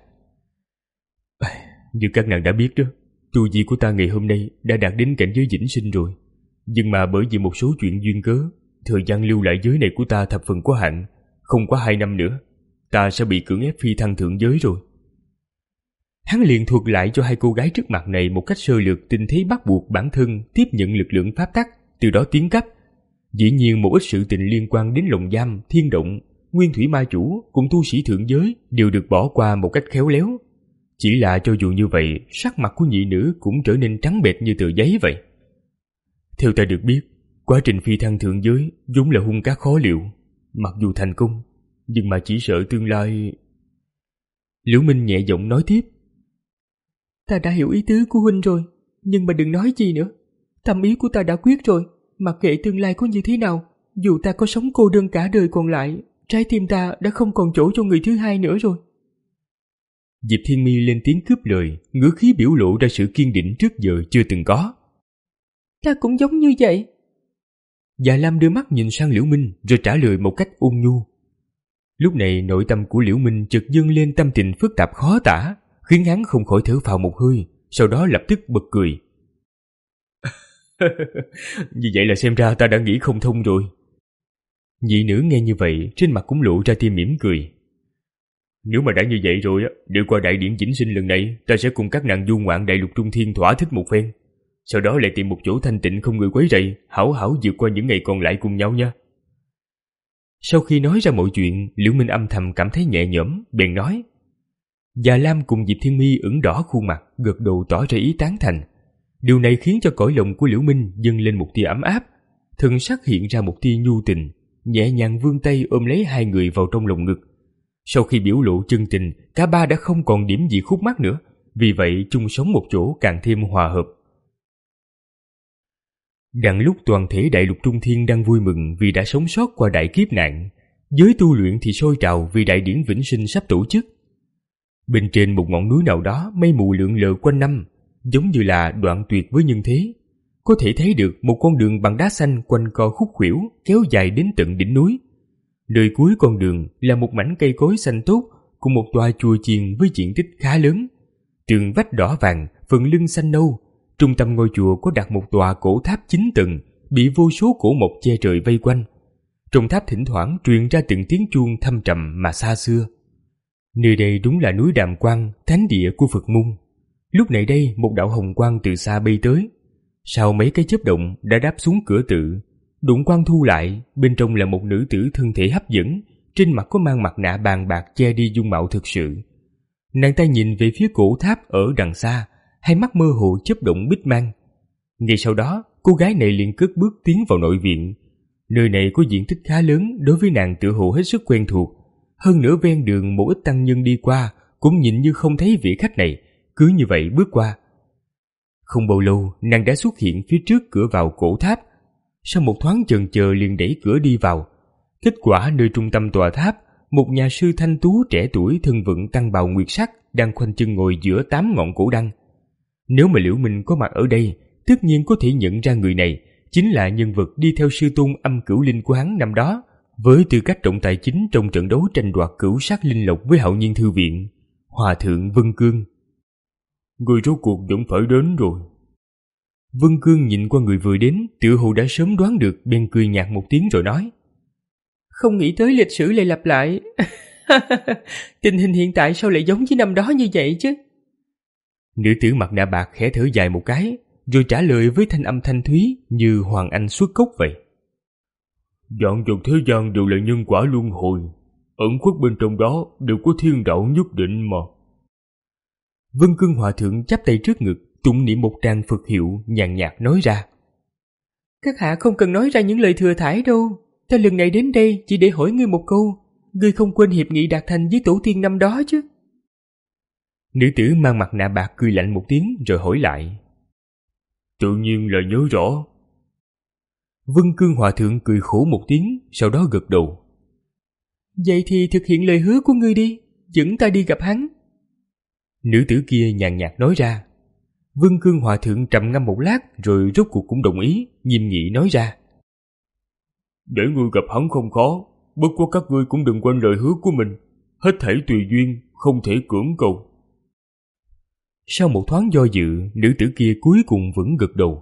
Như các nàng đã biết đó, tu vi của ta ngày hôm nay đã đạt đến cảnh giới vĩnh sinh rồi. Nhưng mà bởi vì một số chuyện duyên cớ, thời gian lưu lại giới này của ta thập phần có hạn, không quá hai năm nữa, ta sẽ bị cưỡng ép phi thăng thượng giới rồi. Hắn liền thuật lại cho hai cô gái trước mặt này một cách sơ lược tình thế bắt buộc bản thân tiếp nhận lực lượng pháp tắc, từ đó tiến cấp. Dĩ nhiên một ít sự tình liên quan đến lồng giam, thiên động, nguyên thủy ma chủ cùng tu sĩ thượng giới đều được bỏ qua một cách khéo léo. Chỉ là cho dù như vậy, sắc mặt của nhị nữ cũng trở nên trắng bệch như tờ giấy vậy. Theo ta được biết, quá trình phi thăng thượng giới vốn là hung cá khó liệu. Mặc dù thành công, nhưng mà chỉ sợ tương lai... Liễu Minh nhẹ giọng nói tiếp. Ta đã hiểu ý tứ của huynh rồi, nhưng mà đừng nói gì nữa. Tâm ý của ta đã quyết rồi, mặc kệ tương lai có như thế nào, dù ta có sống cô đơn cả đời còn lại, trái tim ta đã không còn chỗ cho người thứ hai nữa rồi. Diệp Thiên Mi lên tiếng cướp lời, ngữ khí biểu lộ ra sự kiên định trước giờ chưa từng có. Ta cũng giống như vậy. Dạ Lam đưa mắt nhìn sang Liễu Minh rồi trả lời một cách ôn nhu. Lúc này nội tâm của Liễu Minh chợt dâng lên tâm tình phức tạp khó tả, khiến hắn không khỏi thở phào một hơi, sau đó lập tức bật cười. Như vậy là xem ra ta đã nghĩ không thông rồi. Nhị nữ nghe như vậy, trên mặt cũng lộ ra tia mỉm cười. Nếu mà đã như vậy rồi, đi qua đại điển vĩnh sinh lần này, ta sẽ cùng các nàng du ngoạn đại lục trung thiên thỏa thích một phen. Sau đó lại tìm một chỗ thanh tịnh không người quấy rầy, hảo hảo vượt qua những ngày còn lại cùng nhau nha. Sau khi nói ra mọi chuyện, Liễu Minh âm thầm cảm thấy nhẹ nhõm, bèn nói. Già Lam cùng Diệp Thiên Mi ửng đỏ khuôn mặt, gật đầu tỏ ra ý tán thành. Điều này khiến cho cõi lòng của Liễu Minh dâng lên một tia ấm áp, thân sắc hiện ra một tia nhu tình, nhẹ nhàng vươn tay ôm lấy hai người vào trong lồng ngực. Sau khi biểu lộ chân tình, cả ba đã không còn điểm gì khúc mắc nữa, vì vậy chung sống một chỗ càng thêm hòa hợp. Đặng lúc toàn thể đại lục trung thiên đang vui mừng vì đã sống sót qua đại kiếp nạn, giới tu luyện thì sôi trào vì đại điển vĩnh sinh sắp tổ chức. Bên trên một ngọn núi nào đó mây mù lượn lờ quanh năm, giống như là đoạn tuyệt với nhân thế. Có thể thấy được một con đường bằng đá xanh quanh co khúc khuỷu kéo dài đến tận đỉnh núi. Nơi cuối con đường là một mảnh cây cối xanh tốt cùng một tòa chùa chiền với diện tích khá lớn. Tường vách đỏ vàng, phần lưng xanh nâu. Trung tâm ngôi chùa có đặt một tòa cổ tháp chín tầng, bị vô số cổ mộc che trời vây quanh. Trong tháp thỉnh thoảng truyền ra từng tiếng chuông thâm trầm mà xa xưa. Nơi đây đúng là núi Đàm Quang, thánh địa của Phật môn. Lúc này đây một đạo hồng quang từ xa bay tới. Sau mấy cái chớp động đã đáp xuống cửa tự. Đụng quang thu lại, bên trong là một nữ tử thân thể hấp dẫn, trên mặt có mang mặt nạ bàn bạc che đi dung mạo thực sự. Nàng ta nhìn về phía cổ tháp ở đằng xa, hai mắt mơ hồ chớp động bích mang. Ngay sau đó, cô gái này liền cất bước tiến vào nội viện. Nơi này có diện tích khá lớn, đối với nàng tựa hồ hết sức quen thuộc. Hơn nữa ven đường một ít tăng nhân đi qua cũng nhìn như không thấy vị khách này, cứ như vậy bước qua. Không bao lâu, nàng đã xuất hiện phía trước cửa vào cổ tháp. Sau một thoáng chần chờ liền đẩy cửa đi vào. Kết quả nơi trung tâm tòa tháp, một nhà sư thanh tú trẻ tuổi thân vận tăng bào nguyệt sắc đang khoanh chân ngồi giữa tám ngọn cổ đăng. Nếu mà Liễu Minh có mặt ở đây, tất nhiên có thể nhận ra người này chính là nhân vật đi theo sư tôn Âm Cửu Linh của hắn năm đó, với tư cách trọng tài chính trong trận đấu tranh đoạt cửu sắc linh lộc với Hạo Nhiên Thư Viện, Hòa thượng Vân Cương. Người rốt cuộc vẫn phải đến rồi. Vân Cương nhìn qua người vừa đến, tựa hồ đã sớm đoán được, bèn cười nhạt một tiếng rồi nói: Không nghĩ tới lịch sử lại lặp lại. Tình hình hiện tại sao lại giống với năm đó như vậy chứ? Nữ tử mặt nạ bạc khẽ thở dài một cái, rồi trả lời với thanh âm thanh thúy như hoàng anh xuất cốc vậy. Vạn vật thế gian đều là nhân quả luân hồi, ẩn khuất bên trong đó đều có thiên đạo nhất định mà. Vân Cương Hòa thượng chắp tay trước ngực, tụng niệm một tràng Phật hiệu, nhàn nhạt nói ra: Các hạ không cần nói ra những lời thừa thãi đâu. Ta lần này đến đây chỉ để hỏi ngươi một câu. Ngươi không quên hiệp nghị đạt thành với tổ tiên năm đó chứ? Nữ tử mang mặt nạ bạc cười lạnh một tiếng rồi hỏi lại: Tự nhiên là nhớ rõ. Vân Cương Hòa thượng cười khổ một tiếng, sau đó gật đầu. Vậy thì thực hiện lời hứa của ngươi đi, dẫn ta đi gặp hắn. Nữ tử kia nhàn nhạt nói ra. Vân Cương Hòa thượng trầm ngâm một lát rồi rốt cuộc cũng đồng ý, nghiêm nghị nói ra: Để ngươi gặp hắn không khó, bất quá các ngươi cũng đừng quên lời hứa của mình, hết thảy tùy duyên, không thể cưỡng cầu. Sau một thoáng do dự, nữ tử kia cuối cùng vẫn gật đầu.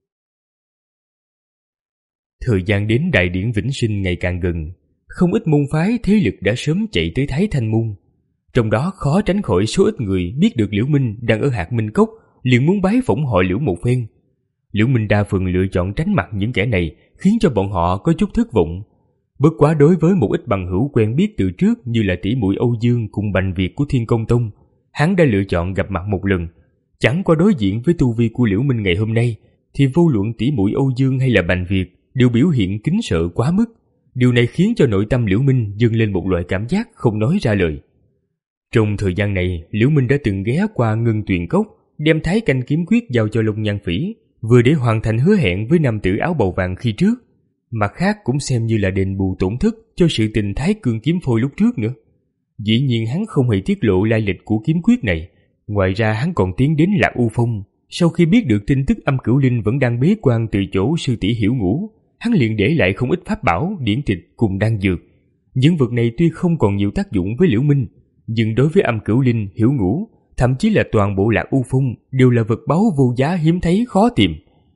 Thời gian đến đại điển Vĩnh Sinh ngày càng gần, không ít môn phái thế lực đã sớm chạy tới Thái Thanh Môn. Trong đó khó tránh khỏi số ít người biết được Liễu Minh đang ở Hạt Minh Cốc, liền muốn bái phỏng họ Liễu một phen. Liễu Minh đa phần lựa chọn tránh mặt những kẻ này, khiến cho bọn họ có chút thất vọng. Bất quá đối với một ít bằng hữu quen biết từ trước như là tỷ muội Âu Dương cùng Bành Việt của Thiên Công Tông, hắn đã lựa chọn gặp mặt một lần. Chẳng qua đối diện với tu vi của Liễu Minh ngày hôm nay, thì vô luận tỷ muội Âu Dương hay là Bành Việt đều biểu hiện kính sợ quá mức. Điều này khiến cho nội tâm Liễu Minh dâng lên một loại cảm giác không nói ra lời. Trong thời gian này, Liễu Minh đã từng ghé qua Ngân Tuyền Cốc, đem Thái Canh kiếm quyết giao cho Long Nhan Phỉ, vừa để hoàn thành hứa hẹn với nam tử áo bào vàng khi trước, mặt khác cũng xem như là đền bù tổn thất cho sự tình Thái Cương kiếm phôi lúc trước nữa. Dĩ nhiên hắn không hề tiết lộ lai lịch của kiếm quyết này. Ngoài ra hắn còn tiến đến Lạc U Phong. Sau khi biết được tin tức Âm Cửu Linh vẫn đang bế quan từ chỗ sư tỷ Hiểu Ngũ, hắn liền để lại không ít pháp bảo, điển tịch cùng đan dược. Những vật này tuy không còn nhiều tác dụng với Liễu Minh, nhưng đối với Âm Cửu Linh, Hiểu Ngũ, thậm chí là toàn bộ Lạc U Phong đều là vật báu vô giá hiếm thấy khó tìm.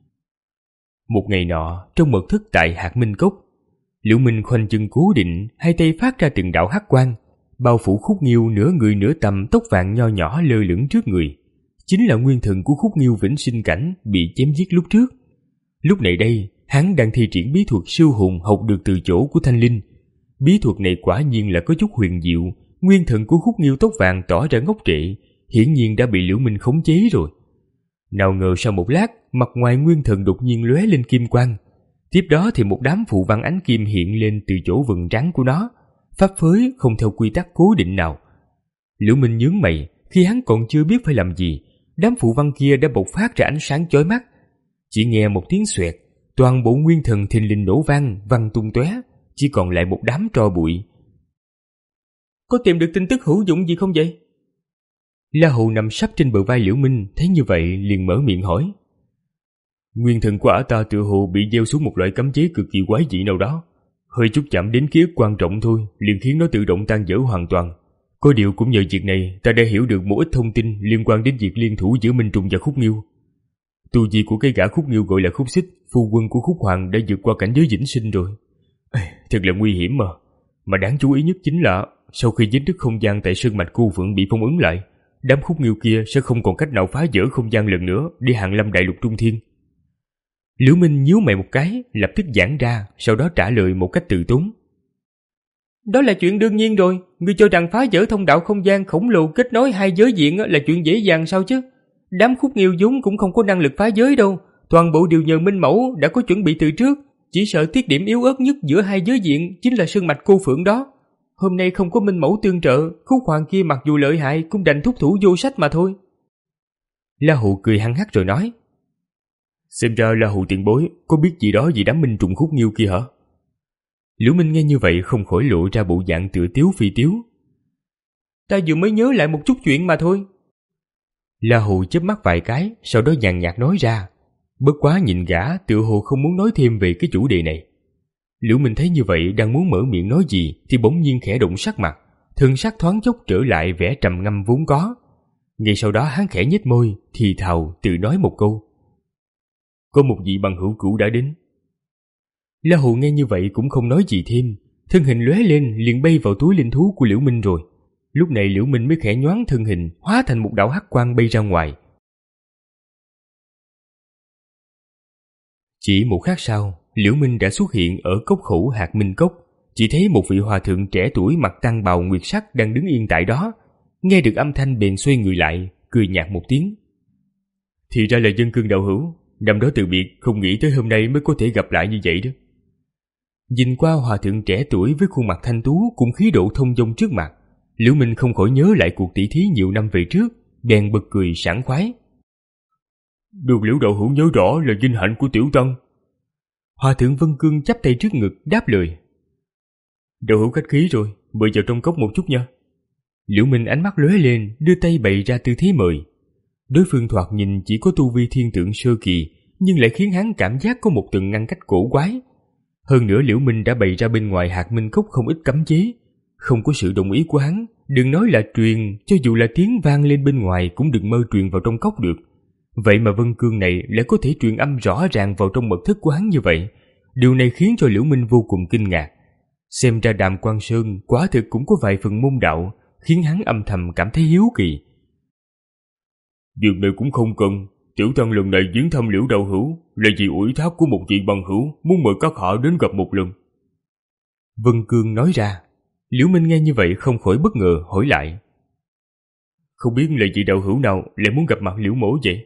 Một ngày nọ, trong mật thất tại Hạt Minh Cốc, Liễu Minh khoanh chân cố định, hai tay phát ra từng đạo hắc quang, bao phủ Khúc Nghiêu nửa người nửa tầm tóc vàng nho nhỏ lơ lửng trước người. Chính là nguyên thần của Khúc Nghiêu Vĩnh Sinh Cảnh bị chém giết lúc trước. Lúc này đây, hắn đang thi triển bí thuật siêu hồn học được từ chỗ của Thanh Linh. Bí thuật này quả nhiên là có chút huyền diệu. Nguyên thần của Khúc Nghiêu tóc vàng tỏ ra ngốc trệ, hiển nhiên đã bị Liễu Minh khống chế rồi. Nào ngờ sau một lát, mặt ngoài nguyên thần đột nhiên lóe lên kim quang. Tiếp đó thì một đám phù văn ánh kim hiện lên từ chỗ vầng trán của nó, pháp phới không theo quy tắc cố định nào. Liễu Minh nhướng mày, khi hắn còn chưa biết phải làm gì, đám phù văn kia đã bộc phát ra ánh sáng chói mắt. Chỉ nghe một tiếng xoẹt, toàn bộ nguyên thần thình lình nổ vang, văng tung tóe, chỉ còn lại một đám tro bụi. Có tìm được tin tức hữu dụng gì không vậy? La Hầu nằm sấp trên bờ vai Liễu Minh, thấy như vậy liền mở miệng hỏi. Nguyên thần của ả ta tựa hồ bị gieo xuống một loại cấm chế cực kỳ quái dị nào đó, hơi chút chạm đến ký ức quan trọng thôi liền khiến nó tự động tan vỡ hoàn toàn. Có điều cũng nhờ việc này ta đã hiểu được một ít thông tin liên quan đến việc liên thủ giữa Minh Trùng và Khúc Nghiêu. Tu vi của cái gã Khúc Nghiêu gọi là Khúc Xích, phu quân của Khúc Hoàng, đã vượt qua cảnh giới vĩnh sinh rồi. Ê, thật là nguy hiểm mà. Mà đáng chú ý nhất chính là sau khi vết nứt không gian tại sơn mạch Cô Phượng bị phong ấn lại, đám Khúc Nghiêu kia sẽ không còn cách nào phá vỡ không gian lần nữa để hàng lâm đại lục Trung Thiên. Liễu Minh nhíu mày một cái, lập tức giãn ra, sau đó trả lời một cách từ tốn. Đó là chuyện đương nhiên rồi, ngươi cho rằng phá vỡ thông đạo không gian khổng lồ kết nối hai giới diện là chuyện dễ dàng sao chứ? Đám Khúc Nghiêu vốn cũng không có năng lực phá giới đâu, toàn bộ đều nhờ Minh Mẫu đã có chuẩn bị từ trước, chỉ sợ tiết điểm yếu ớt nhất giữa hai giới diện chính là sơn mạch Cô Phượng đó. Hôm nay không có Minh Mẫu tương trợ, Khúc Hoàng kia mặc dù lợi hại cũng đành thúc thủ vô sách mà thôi. La Hù cười hăng hắc rồi nói. Xem ra La Hù tiền bối có biết gì đó về đám Minh Trùng Khúc Nghiêu kia hả? Liễu Minh nghe như vậy không khỏi lộ ra bộ dạng tựa tiếu phi tiếu. Ta vừa mới nhớ lại một chút chuyện mà thôi. La Hù chớp mắt vài cái, sau đó nhàn nhạt nói ra. Bất quá nhìn gã tựa hồ không muốn nói thêm về cái chủ đề này. Liễu Minh thấy như vậy đang muốn mở miệng nói gì thì bỗng nhiên khẽ động sắc mặt, thân sắc thoáng chốc trở lại vẻ trầm ngâm vốn có. Ngay sau đó hắn khẽ nhếch môi, thì thào tự nói một câu. Có một vị bằng hữu cũ đã đến. La Hù nghe như vậy cũng không nói gì thêm, thân hình lóe lên liền bay vào túi linh thú của Liễu Minh rồi. Lúc này Liễu Minh mới khẽ nhoáng thân hình, hóa thành một đạo hắc quang bay ra ngoài. Chỉ một khắc sau, Liễu Minh đã xuất hiện ở cốc khẩu Hạt Minh Cốc, chỉ thấy một vị hòa thượng trẻ tuổi mặc tăng bào nguyệt sắc đang đứng yên tại đó. Nghe được âm thanh bèn xoay người lại, cười nhạt một tiếng. Thì ra là Dân Cương đạo hữu, năm đó từ biệt không nghĩ tới hôm nay mới có thể gặp lại như vậy đó. Nhìn qua hòa thượng trẻ tuổi với khuôn mặt thanh tú cùng khí độ thông dong trước mặt, Liễu Minh không khỏi nhớ lại cuộc tỷ thí nhiều năm về trước, bèn bật cười sảng khoái. Được Liễu đạo hữu nhớ rõ là vinh hạnh của tiểu tăng. Hòa thượng Vân Cương chắp tay trước ngực đáp lời. Đạo hữu khách khí rồi, mời vào trong cốc một chút nha. Liễu Minh ánh mắt lóe lên, đưa tay bày ra tư thế mời. Đối phương thoạt nhìn chỉ có tu vi thiên tượng sơ kỳ, nhưng lại khiến hắn cảm giác có một tầng ngăn cách cổ quái. Hơn nữa Liễu Minh đã bày ra bên ngoài Hạt Minh Cốc không ít cấm chế, không có sự đồng ý của hắn, đừng nói là truyền, cho dù là tiếng vang lên bên ngoài cũng đừng mơ truyền vào trong cốc được. Vậy mà Vân Cương này lại có thể truyền âm rõ ràng vào trong mật thất của hắn như vậy. Điều này khiến cho Liễu Minh vô cùng kinh ngạc. Xem ra Đàm Quan Sơn quả thực cũng có vài phần môn đạo, khiến hắn âm thầm cảm thấy hiếu kỳ. Việc này cũng không cần, tiểu tăng lần này viếng thăm Liễu đạo hữu là vì ủy thác của một vị bằng hữu muốn mời các hạ đến gặp một lần. Vân Cương nói ra. Liễu Minh nghe như vậy không khỏi bất ngờ hỏi lại. Không biết là vị đạo hữu nào lại muốn gặp mặt Liễu mỗ vậy?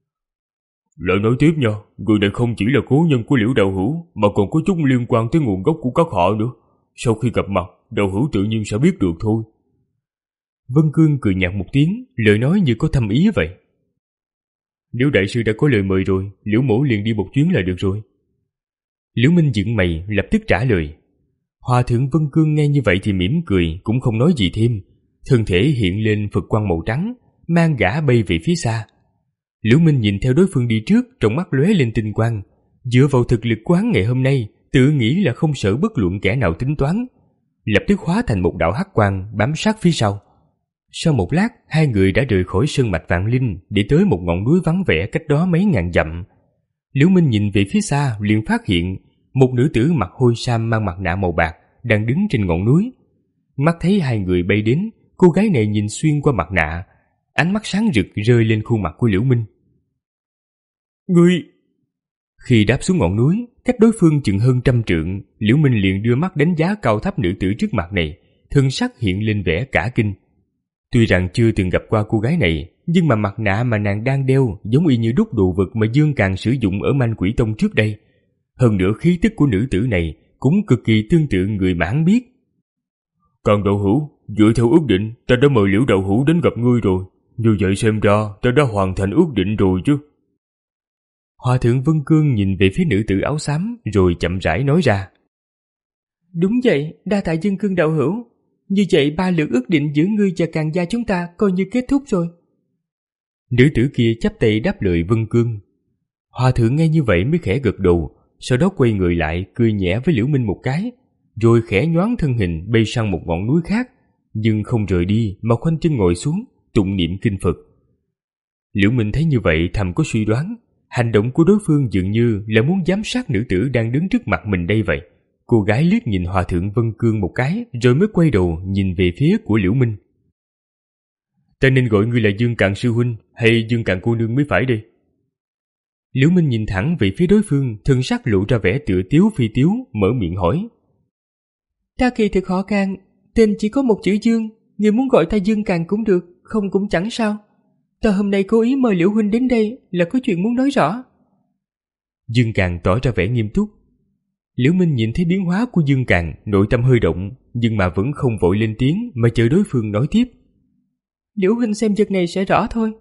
Lại nói tiếp nha, người này không chỉ là cố nhân của Liễu đạo hữu mà còn có chút liên quan tới nguồn gốc của các hạ nữa. Sau khi gặp mặt, đạo hữu tự nhiên sẽ biết được thôi. Vân Cương cười nhạt một tiếng, lời nói như có thâm ý vậy. Nếu đại sư đã có lời mời rồi, Liễu mỗ liền đi một chuyến là được rồi. Liễu Minh dựng mày lập tức trả lời. Hòa thượng Vân Cương nghe như vậy thì mỉm cười, cũng không nói gì thêm. Thân thể hiện lên Phật quang màu trắng, mang gã bay về phía xa. Liễu Minh nhìn theo đối phương đi trước, trong mắt lóe lên tinh quang. Dựa vào thực lực của hắn ngày hôm nay, tự nghĩ là không sợ bất luận kẻ nào tính toán. Lập tức hóa thành một đạo hắc quang bám sát phía sau. Sau một lát, hai người đã rời khỏi sơn mạch Vạn Linh để tới một ngọn núi vắng vẻ cách đó mấy ngàn dặm. Liễu Minh nhìn về phía xa liền phát hiện một nữ tử mặc hôi sam mang mặt nạ màu bạc đang đứng trên ngọn núi. Mắt thấy hai người bay đến, cô gái này nhìn xuyên qua mặt nạ, ánh mắt sáng rực rơi lên khuôn mặt của Liễu Minh. Ngươi! Khi đáp xuống ngọn núi, cách đối phương chừng hơn trăm trượng, Liễu Minh liền đưa mắt đánh giá cao thấp nữ tử trước mặt này, thân sắc hiện lên vẻ cả kinh. Tuy rằng chưa từng gặp qua cô gái này, nhưng mà mặt nạ mà nàng đang đeo giống y như đúc đồ vật mà Dương Càn sử dụng ở Manh Quỷ Tông trước đây. Hơn nữa khí tức của nữ tử này cũng cực kỳ tương tự người mà hắn biết. Càn đạo hữu, dựa theo ước định, ta đã mời Liễu đạo hữu đến gặp ngươi rồi. Như vậy xem ra ta đã hoàn thành ước định rồi chứ. Hòa thượng Vân Cương nhìn về phía nữ tử áo xám rồi chậm rãi nói ra. Đúng vậy, đa tạ Dương Cương đạo hữu. Như vậy ba lượt ước định giữa ngươi và Càn gia chúng ta coi như kết thúc rồi. Nữ tử kia chắp tay đáp lời Vân Cương. Hòa thượng nghe như vậy mới khẽ gật đầu, sau đó quay người lại cười nhẹ với Liễu Minh một cái, rồi khẽ nhoáng thân hình bay sang một ngọn núi khác, nhưng không rời đi mà khoanh chân ngồi xuống tụng niệm kinh Phật. Liễu Minh thấy như vậy thầm có suy đoán, Hành động của đối phương dường như là muốn giám sát nữ tử đang đứng trước mặt mình đây vậy. Cô gái liếc nhìn Hòa thượng Vân Cương một cái rồi mới quay đầu nhìn về phía của Liễu Minh. Ta nên gọi ngươi là Dương Càn sư huynh hay Dương Càn cô nương mới phải đây? Liễu Minh nhìn thẳng về phía đối phương, thân sắc lộ ra vẻ tựa tiếu phi tiếu, mở miệng hỏi. Ta kỳ thực họ Càn, tên chỉ có một chữ Dương, ngươi muốn gọi ta Dương Càn cũng được, không cũng chẳng sao. Ta hôm nay cố ý mời Liễu huynh đến đây là có chuyện muốn nói rõ. Dương Càn tỏ ra vẻ nghiêm túc. Liễu Minh nhìn thấy biến hóa của Dương Càn, nội tâm hơi động, nhưng mà vẫn không vội lên tiếng mà chờ đối phương nói tiếp. Liễu huynh xem việc này sẽ rõ thôi.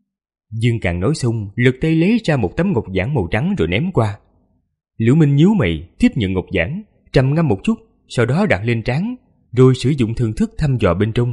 Dương Càn nói xong, lật tay lấy ra một tấm ngọc giản màu trắng rồi ném qua. Liễu Minh nhíu mày, tiếp nhận ngọc giản, trầm ngâm một chút, sau đó đặt lên trán, rồi sử dụng thần thức thăm dò bên trong.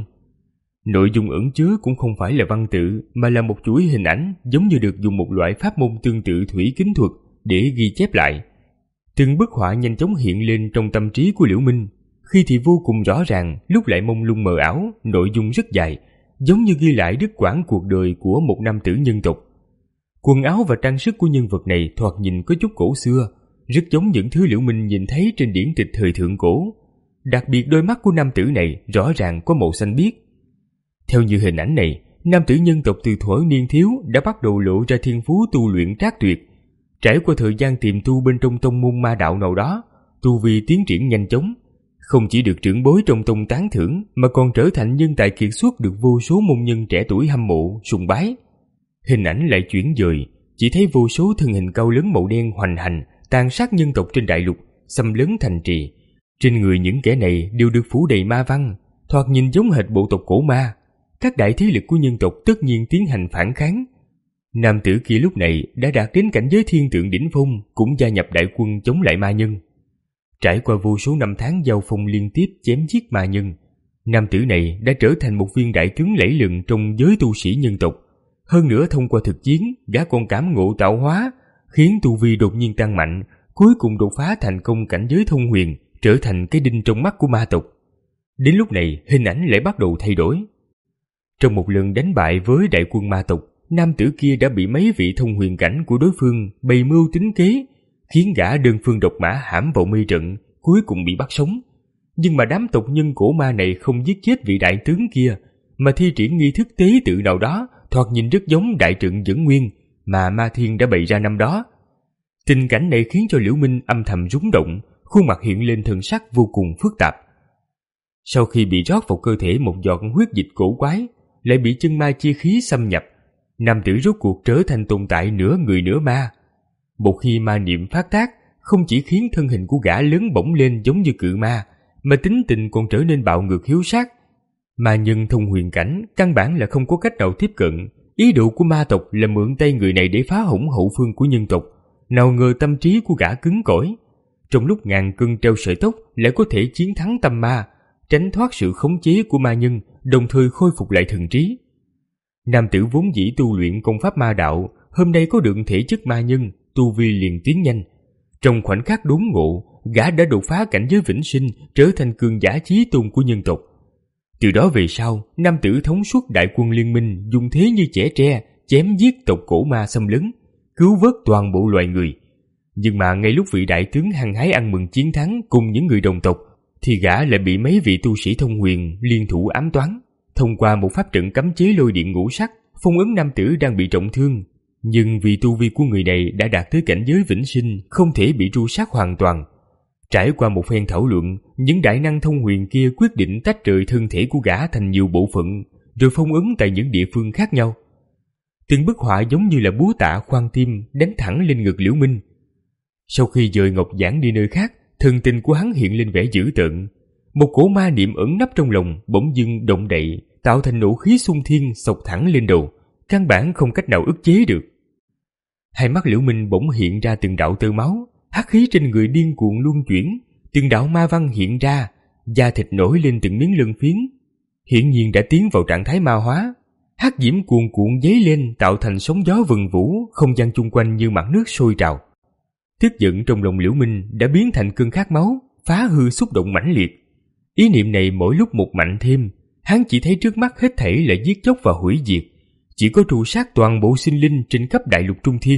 Nội dung ẩn chứa cũng không phải là văn tự, mà là một chuỗi hình ảnh giống như được dùng một loại pháp môn tương tự thủy kính thuật để ghi chép lại. Từng bức họa nhanh chóng hiện lên trong tâm trí của Liễu Minh, khi thì vô cùng rõ ràng, lúc lại mông lung mờ ảo, nội dung rất dài, giống như ghi lại đứt quãng cuộc đời của một nam tử nhân tộc. Quần áo và trang sức của nhân vật này thoạt nhìn có chút cổ xưa, rất giống những thứ Liễu Minh nhìn thấy trên điển tịch thời thượng cổ. Đặc biệt đôi mắt của nam tử này rõ ràng có màu xanh biếc. Theo như hình ảnh này, nam tử nhân tộc từ thuở niên thiếu đã bắt đầu lộ ra thiên phú tu luyện trác tuyệt. Trải qua thời gian tiềm tu bên trong tông môn ma đạo nào đó, tu vi tiến triển nhanh chóng, không chỉ được trưởng bối trong tông tán thưởng mà còn trở thành nhân tài kiệt xuất được vô số môn nhân trẻ tuổi hâm mộ, sùng bái. Hình ảnh lại chuyển dời, chỉ thấy vô số thân hình cao lớn màu đen hoành hành, tàn sát nhân tộc trên đại lục, xâm lấn thành trì. Trên người những kẻ này đều được phủ đầy ma văn, thoạt nhìn giống hệt bộ tộc cổ ma. Các đại thế lực của nhân tộc tất nhiên tiến hành phản kháng. Nam tử kia lúc này đã đạt đến cảnh giới thiên tượng đỉnh phong, cũng gia nhập đại quân chống lại ma nhân. Trải qua vô số năm tháng giao phong liên tiếp chém giết ma nhân, nam tử này đã trở thành một viên đại tướng lẫy lừng trong giới tu sĩ nhân tộc. Hơn nữa thông qua thực chiến, gã còn cảm ngộ tạo hóa, khiến tu vi đột nhiên tăng mạnh, cuối cùng đột phá thành công cảnh giới thông huyền, trở thành cái đinh trong mắt của ma tộc. Đến lúc này, hình ảnh lại bắt đầu thay đổi. Trong một lần đánh bại với đại quân ma tộc, nam tử kia đã bị mấy vị thông huyền cảnh của đối phương bày mưu tính kế, khiến gã đơn phương độc mã hãm vào mê trận, cuối cùng bị bắt sống. Nhưng mà đám tộc nhân cổ ma này không giết chết vị đại tướng kia, mà thi triển nghi thức tế tự nào đó thoạt nhìn rất giống đại trận Dẫn Nguyên mà Ma Thiên đã bày ra năm đó. Tình cảnh này khiến cho Liễu Minh âm thầm rúng động, khuôn mặt hiện lên thần sắc vô cùng phức tạp. Sau khi bị rót vào cơ thể một giọt huyết dịch cổ quái, lại bị chân ma chi khí xâm nhập, nam tử rốt cuộc trở thành tồn tại nửa người nửa ma. Một khi ma niệm phát tác, không chỉ khiến thân hình của gã lớn bổng lên giống như cự ma, mà tính tình còn trở nên bạo ngược hiếu sát. Ma nhân thông huyền cảnh căn bản là không có cách nào tiếp cận. Ý đồ của ma tộc là mượn tay người này để phá hỏng hậu phương của nhân tộc. Nào ngờ tâm trí của gã cứng cỏi, trong lúc ngàn cân treo sợi tóc lại có thể chiến thắng tâm ma, tránh thoát sự khống chế của ma nhân, đồng thời khôi phục lại thần trí. Nam tử vốn dĩ tu luyện công pháp ma đạo, hôm nay có được thể chất ma nhân, tu vi liền tiến nhanh. Trong khoảnh khắc đốn ngộ, gã đã đột phá cảnh giới vĩnh sinh, trở thành cường giả chí tôn của nhân tộc. Từ đó về sau, nam tử thống suốt đại quân liên minh, dùng thế như chẻ tre, chém giết tộc cổ ma xâm lấn, cứu vớt toàn bộ loài người. Nhưng mà ngay lúc vị đại tướng hăng hái ăn mừng chiến thắng cùng những người đồng tộc, thì gã lại bị mấy vị tu sĩ thông huyền liên thủ ám toán. Thông qua một pháp trận cấm chế lôi điện ngũ sắc, phong ấn nam tử đang bị trọng thương. Nhưng vì tu vi của người này đã đạt tới cảnh giới vĩnh sinh, không thể bị tru sát hoàn toàn. Trải qua một phen thảo luận, những đại năng thông huyền kia quyết định tách rời thân thể của gã thành nhiều bộ phận, rồi phong ấn tại những địa phương khác nhau. Từng bức họa giống như là búa tạ khoan tim đánh thẳng lên ngực Liễu Minh. Sau khi dời ngọc giản đi nơi khác, thần tình của hắn hiện lên vẻ dữ tợn. Một cổ ma niệm ẩn nấp trong lòng bỗng dưng động đậy, tạo thành nộ khí xung thiên xộc thẳng lên đầu, căn bản không cách nào ức chế được. Hai mắt Liễu Minh bỗng hiện ra từng đạo tơ máu, hắc khí trên người điên cuồng luân chuyển, từng đạo ma văn hiện ra, da thịt nổi lên từng miếng lân phiến, hiển nhiên đã tiến vào trạng thái ma hóa. Hắc diễm cuồn cuộn dấy lên, tạo thành sóng gió vần vũ, không gian chung quanh như mặt nước sôi trào. Tức giận trong lòng Liễu Minh đã biến thành cơn khát máu, phá hư xúc động mãnh liệt. Ý niệm này mỗi lúc một mạnh thêm, hắn chỉ thấy trước mắt hết thảy là giết chóc và hủy diệt, chỉ có tru sát toàn bộ sinh linh trên khắp đại lục trung thiên,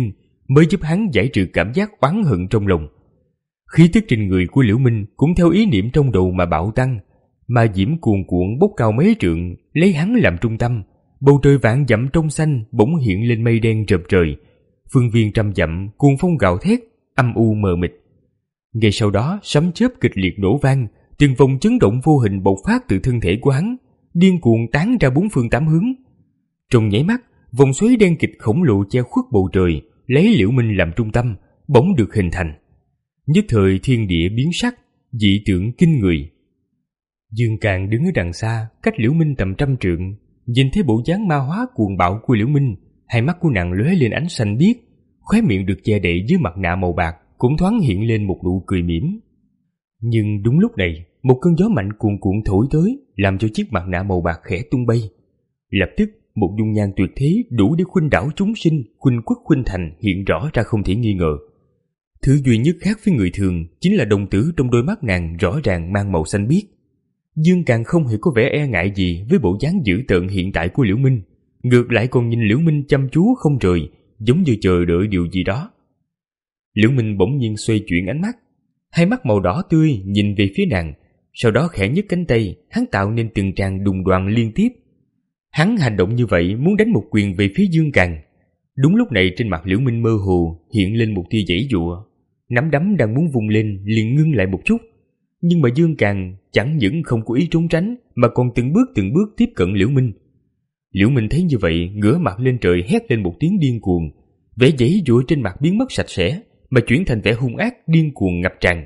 mới giúp hắn giải trừ cảm giác oán hận trong lòng. Khí tức trên người của Liễu Minh cũng theo ý niệm trong đầu mà bạo tăng, mà diễm cuồn cuộn bốc cao mấy trượng, lấy hắn làm trung tâm. Bầu trời vạn dặm trong xanh bỗng hiện lên mây đen rợp trời, phương viên trăm dặm cuồng phong gào thét, âm u mờ mịt. Ngay sau đó, sấm chớp kịch liệt nổ vang, từng vòng chấn động vô hình bộc phát từ thân thể của hắn, điên cuồng tán ra bốn phương tám hướng. Trong nháy mắt, vòng xoáy đen kịch khổng lồ che khuất bầu trời, lấy Liễu Minh làm trung tâm, bỗng được hình thành. Nhất thời thiên địa biến sắc, dị tượng kinh người. Dương Càn đứng ở đằng xa, cách Liễu Minh tầm trăm trượng, nhìn thấy bộ dáng ma hóa cuồng bạo của Liễu Minh, hai mắt của nàng lóe lên ánh xanh biếc, khóe miệng được che đậy dưới mặt nạ màu bạc cũng thoáng hiện lên một nụ cười mỉm. Nhưng đúng lúc này, một cơn gió mạnh cuồn cuộn thổi tới, làm cho chiếc mặt nạ màu bạc khẽ tung bay. Lập tức, một dung nhan tuyệt thế đủ để khuynh đảo chúng sinh, khuynh quốc khuynh thành hiện rõ ra không thể nghi ngờ. Thứ duy nhất khác với người thường chính là đồng tử trong đôi mắt nàng rõ ràng mang màu xanh biếc. Dương Càn không hề có vẻ e ngại gì với bộ dáng dữ tợn hiện tại của Liễu Minh, ngược lại còn nhìn Liễu Minh chăm chú không rời, giống như chờ đợi điều gì đó. Liễu Minh bỗng nhiên xoay chuyển ánh mắt, hai mắt màu đỏ tươi nhìn về phía nàng, sau đó khẽ nhấc cánh tay, hắn tạo nên từng tràng đùng đoàng liên tiếp. Hắn hành động như vậy muốn đánh một quyền về phía Dương Càn. Đúng lúc này trên mặt Liễu Minh mơ hồ hiện lên một tia giãy giụa, nắm đấm đang muốn vung lên liền ngưng lại một chút. Nhưng mà Dương Càn chẳng những không có ý trốn tránh mà còn từng bước từng bước tiếp cận Liễu Minh. Liễu Minh thấy như vậy, ngửa mặt lên trời hét lên một tiếng điên cuồng, vẻ giãy giụa trên mặt biến mất sạch sẽ, mà chuyển thành vẻ hung ác điên cuồng ngập tràn.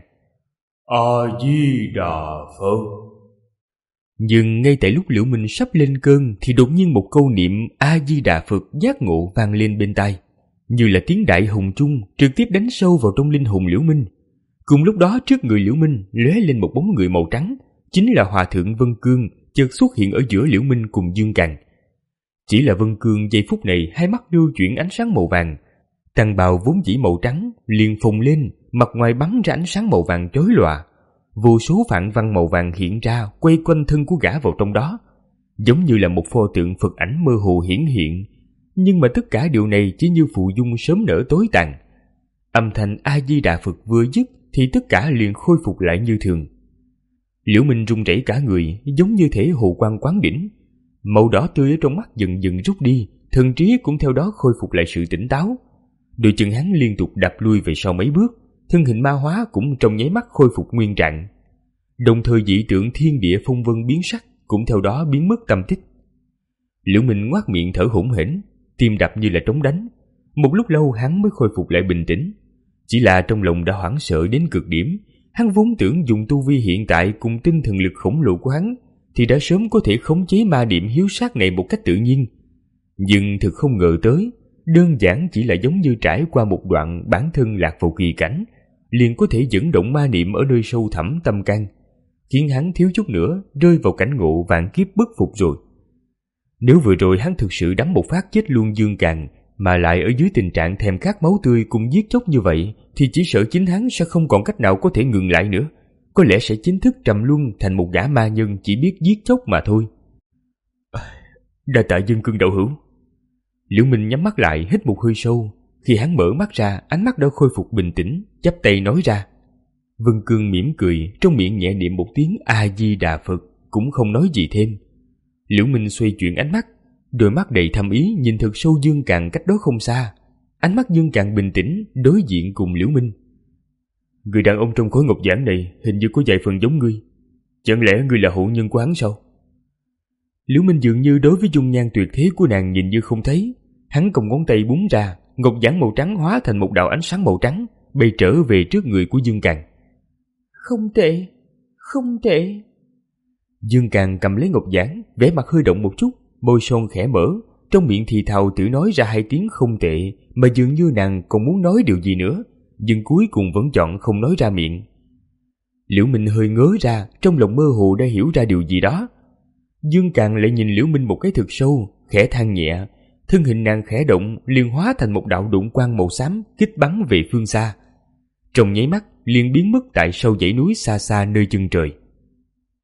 A Di Đà Phật. Nhưng ngay tại lúc Liễu Minh sắp lên cơn thì đột nhiên một câu niệm A Di Đà Phật giác ngộ vang lên bên tai, như là tiếng đại hùng trung trực tiếp đánh sâu vào trong linh hồn Liễu Minh. Cùng lúc đó trước người Liễu Minh lóe lên một bóng người màu trắng, chính là Hòa Thượng Vân Cương chợt xuất hiện ở giữa Liễu Minh cùng Dương Càn. Chỉ là Vân Cương giây phút này hai mắt lưu chuyển ánh sáng màu vàng, tăng bào vốn dĩ màu trắng liền phồng lên, mặt ngoài bắn ra ánh sáng màu vàng chói lòa. Vô số phạn văn màu vàng hiện ra quay quanh thân của gã vào trong đó, giống như là một pho tượng Phật ảnh mơ hồ hiển hiện. Nhưng mà tất cả điều này chỉ như phù dung sớm nở tối tàn. Âm thanh A Di Đà Phật vừa dứt thì tất cả liền khôi phục lại như thường. Liễu Minh run rẩy cả người, giống như thể hồ quang quán đỉnh. Màu đỏ tươi ở trong mắt dần dần rút đi, thần trí cũng theo đó khôi phục lại sự tỉnh táo. Đôi chân hắn liên tục đạp lui về sau mấy bước, thân hình ma hóa cũng trong nháy mắt khôi phục nguyên trạng. Đồng thời dị tượng thiên địa phong vân biến sắc cũng theo đó biến mất tâm tích. Liễu Minh ngoác miệng thở hổn hển, tim đập như là trống đánh. Một lúc lâu hắn mới khôi phục lại bình tĩnh. Chỉ là trong lòng đã hoảng sợ đến cực điểm. Hắn vốn tưởng dùng tu vi hiện tại cùng tinh thần lực khổng lồ của hắn thì đã sớm có thể khống chế ma niệm hiếu sát này một cách tự nhiên. Nhưng thực không ngờ tới, đơn giản chỉ là giống như trải qua một đoạn bản thân lạc vào kỳ cảnh, liền có thể dẫn động ma niệm ở nơi sâu thẳm tâm can, khiến hắn thiếu chút nữa rơi vào cảnh ngộ vạn kiếp bất phục rồi. Nếu vừa rồi hắn thực sự đấm một phát chết luôn Dương Càn, mà lại ở dưới tình trạng thèm khát máu tươi cùng giết chóc như vậy, thì chỉ sợ chính hắn sẽ không còn cách nào có thể ngừng lại nữa, có lẽ sẽ chính thức trầm luân thành một gã ma nhân chỉ biết giết chóc mà thôi. Đa tạ Vân Cương đạo hữu. Liễu Minh nhắm mắt lại hít một hơi sâu. Khi hắn mở mắt ra, ánh mắt đã khôi phục bình tĩnh, chắp tay nói ra. Vân Cương mỉm cười, trong miệng nhẹ niệm một tiếng A Di Đà Phật, cũng không nói gì thêm. Liễu Minh xoay chuyển ánh mắt, đôi mắt đầy thâm ý nhìn thật sâu Dương Càn cách đó không xa. Ánh mắt Dương Càn bình tĩnh đối diện cùng Liễu Minh. Người đàn ông trong khối ngọc giản này hình như có vài phần giống ngươi, chẳng lẽ ngươi là hậu nhân của hắn sao? Liễu Minh dường như đối với dung nhan tuyệt thế của nàng nhìn như không thấy. Hắn còng ngón tay búng ra, ngọc giản màu trắng hóa thành một đạo ánh sáng màu trắng, bay trở về trước người của Dương Càn. Không tệ, không tệ. Dương Càn cầm lấy ngọc giản, vẻ mặt hơi động một chút, môi son khẽ mở, trong miệng thì thào tự nói ra hai tiếng không tệ, mà dường như nàng còn muốn nói điều gì nữa, nhưng cuối cùng vẫn chọn không nói ra miệng. Liễu Minh hơi ngớ ra, trong lòng mơ hồ đã hiểu ra điều gì đó. Dương Càn lại nhìn Liễu Minh một cái thực sâu, khẽ than nhẹ, thân hình nàng khẽ động liền hóa thành một đạo đụng quang màu xám kích bắn về phương xa. Trong nháy mắt liền biến mất tại sau dãy núi xa xa nơi chân trời.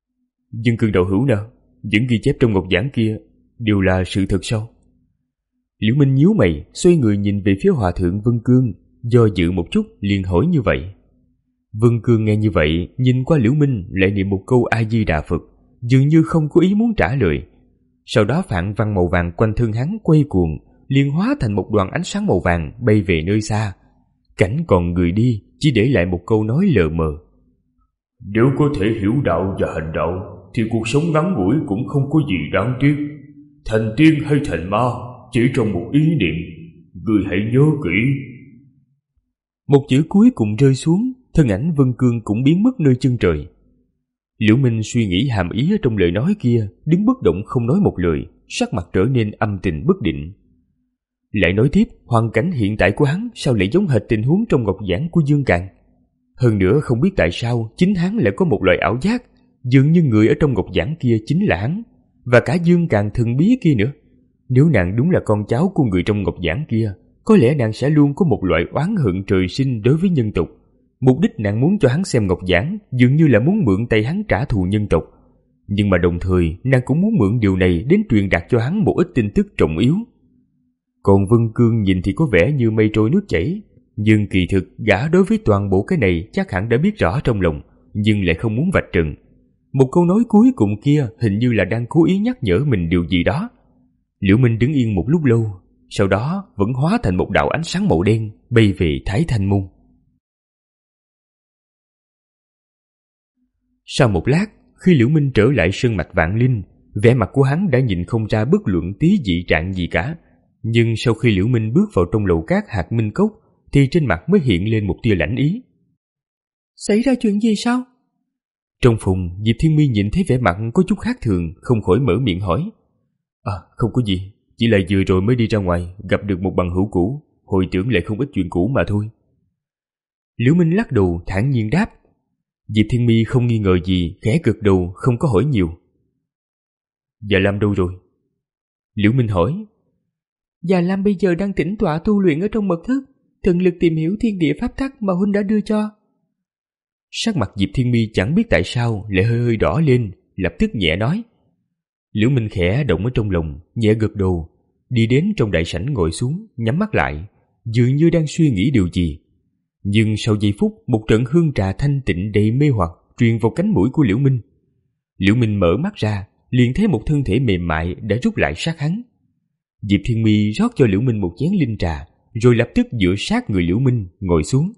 Dương Cương đạo hữu nào, những ghi chép trong ngọc giản kia đều là sự thật sao? Liễu Minh nhíu mày, xoay người nhìn về phía hòa thượng Vân Cương, do dự một chút liền hỏi như vậy. Vân Cương nghe như vậy, nhìn qua Liễu Minh lại niệm một câu A Di Đà Phật, dường như không có ý muốn trả lời. Sau đó phạn văn màu vàng quanh thân hắn quay cuồng, liền hóa thành một đoàn ánh sáng màu vàng bay về nơi xa. Cảnh còn người đi, chỉ để lại một câu nói lờ mờ. Nếu có thể hiểu đạo và hành đạo, thì cuộc sống ngắn ngủi cũng không có gì đáng tiếc. Thành tiên hay thành ma, chỉ trong một ý niệm, người hãy nhớ kỹ. Một chữ cuối cùng rơi xuống, thân ảnh Vân Cương cũng biến mất nơi chân trời. Liễu Minh suy nghĩ hàm ý ở trong lời nói kia, đứng bất động không nói một lời, sắc mặt trở nên âm tình bất định. Lại nói tiếp, hoàn cảnh hiện tại của hắn sao lại giống hệt tình huống trong ngọc giảng của Dương Càn. Hơn nữa không biết tại sao chính hắn lại có một loại ảo giác, dường như người ở trong ngọc giảng kia chính là hắn, và cả Dương Càn thần bí kia nữa. Nếu nàng đúng là con cháu của người trong ngọc giảng kia, có lẽ nàng sẽ luôn có một loại oán hận trời sinh đối với nhân tộc. Mục đích nàng muốn cho hắn xem ngọc giảng dường như là muốn mượn tay hắn trả thù nhân tộc. Nhưng mà đồng thời nàng cũng muốn mượn điều này đến truyền đạt cho hắn một ít tin tức trọng yếu. Còn Vân Cương nhìn thì có vẻ như mây trôi nước chảy, nhưng kỳ thực gã đối với toàn bộ cái này chắc hẳn đã biết rõ trong lòng, nhưng lại không muốn vạch trần. Một câu nói cuối cùng kia hình như là đang cố ý nhắc nhở mình điều gì đó. Liễu Minh đứng yên một lúc lâu, sau đó vẫn hóa thành một đạo ánh sáng màu đen bay về Thái Thanh Môn. Sau một lát, khi Liễu Minh trở lại sơn mạch Vạn Linh, vẻ mặt của hắn đã nhìn không ra bất luận tí dị trạng gì cả. Nhưng sau khi Liễu Minh bước vào trong lầu cát hạt minh cốc, thì trên mặt mới hiện lên một tia lãnh ý. Xảy ra chuyện gì sao? Trong phòng, Diệp Thiên Mi nhìn thấy vẻ mặt có chút khác thường, không khỏi mở miệng hỏi. À, không có gì, chỉ là vừa rồi mới đi ra ngoài, gặp được một bằng hữu cũ, hồi tưởng lại không ít chuyện cũ mà thôi. Liễu Minh lắc đầu thản nhiên đáp. Diệp Thiên Mi không nghi ngờ gì, khẽ gật đầu không có hỏi nhiều. Dạ Lam đâu rồi? Liễu Minh hỏi. Dạ Lam bây giờ đang tĩnh tọa tu luyện ở trong mật thất, tận lực tìm hiểu thiên địa pháp tắc mà huynh đã đưa cho. Sắc mặt Diệp Thiên Mi chẳng biết tại sao lại hơi hơi đỏ lên, lập tức nhẹ nói. Liễu Minh khẽ động ở trong lòng, nhẹ gật đầu, đi đến trong đại sảnh ngồi xuống, nhắm mắt lại, dường như đang suy nghĩ điều gì. Nhưng sau giây phút, một trận hương trà thanh tịnh đầy mê hoặc truyền vào cánh mũi của Liễu Minh. Liễu Minh mở mắt ra, liền thấy một thân thể mềm mại đã rút lại sát hắn. Diệp Thiên Mi rót cho Liễu Minh một chén linh trà, rồi lập tức dựa sát người Liễu Minh ngồi xuống.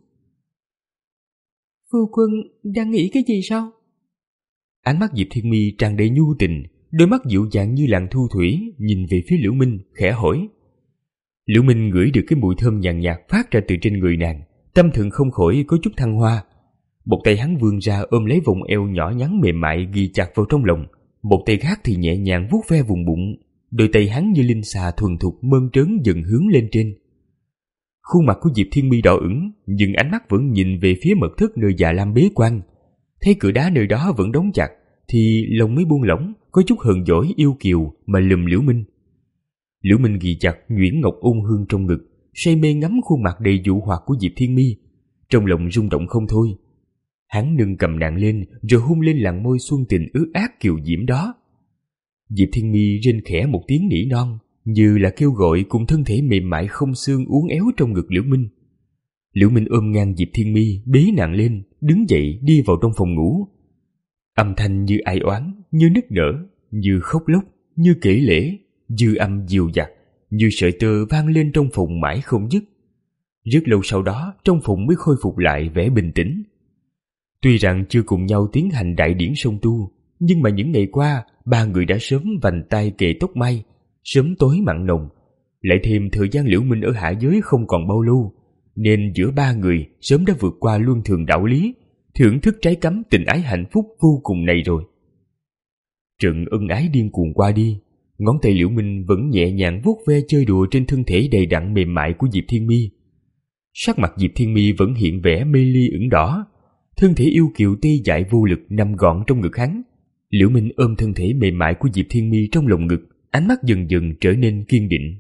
Phu quân đang nghĩ cái gì sao? Ánh mắt Diệp Thiên Mi tràn đầy nhu tình, đôi mắt dịu dàng như làn thu thủy nhìn về phía Liễu Minh, khẽ hỏi. Liễu Minh ngửi được cái mùi thơm nhàn nhạt phát ra từ trên người nàng, tâm thần không khỏi có chút thăng hoa. Một tay hắn vươn ra ôm lấy vòng eo nhỏ nhắn mềm mại ghi chặt vào trong lòng, một tay khác thì nhẹ nhàng vuốt ve vùng bụng. Đôi tay hắn như linh xà thuần thục mơn trớn dần hướng lên trên. Khuôn mặt của Diệp Thiên Mi đỏ ửng, nhưng ánh mắt vẫn nhìn về phía mật thất nơi Dạ Lam bế quan. Thấy cửa đá nơi đó vẫn đóng chặt, thì lòng mới buông lỏng, có chút hờn dỗi yêu kiều mà lườm Liễu Minh. Liễu Minh ghi chặt nhuyễn ngọc ôn hương trong ngực, say mê ngắm khuôn mặt đầy dụ hoặc của Diệp Thiên Mi, trong lòng rung động không thôi. Hắn nâng cầm nàng lên, rồi hôn lên làn môi xuân tình ướt át kiều diễm đó. Diệp Thiên Mi rên khẽ một tiếng nỉ non, như là kêu gọi cùng thân thể mềm mại không xương uốn éo trong ngực Liễu Minh. Liễu Minh ôm ngang Diệp Thiên Mi, bế nàng lên, đứng dậy đi vào trong phòng ngủ. Âm thanh như ai oán, như nức nở, như khóc lóc, như kể lể, dư âm dịu dặt, như sợi tơ vang lên trong phòng mãi không dứt. Rất lâu sau đó, trong phòng mới khôi phục lại vẻ bình tĩnh. Tuy rằng chưa cùng nhau tiến hành đại điển song tu, nhưng mà những ngày qua, ba người đã sớm vành tay kề tóc mai, sớm tối mặn nồng. Lại thêm thời gian Liễu Minh ở hạ giới không còn bao lâu, nên giữa ba người sớm đã vượt qua luân thường đạo lý, thưởng thức trái cấm tình ái hạnh phúc vô cùng này rồi. Trận ân ái điên cuồng qua đi, ngón tay Liễu Minh vẫn nhẹ nhàng vuốt ve chơi đùa trên thân thể đầy đặn mềm mại của Diệp Thiên Mi. Sắc mặt Diệp Thiên Mi vẫn hiện vẻ mê ly ửng đỏ, thân thể yêu kiều tê dại vô lực nằm gọn trong ngực hắn. Liễu Minh ôm thân thể mềm mại của Diệp Thiên Mi trong lồng ngực, ánh mắt dần dần trở nên kiên định.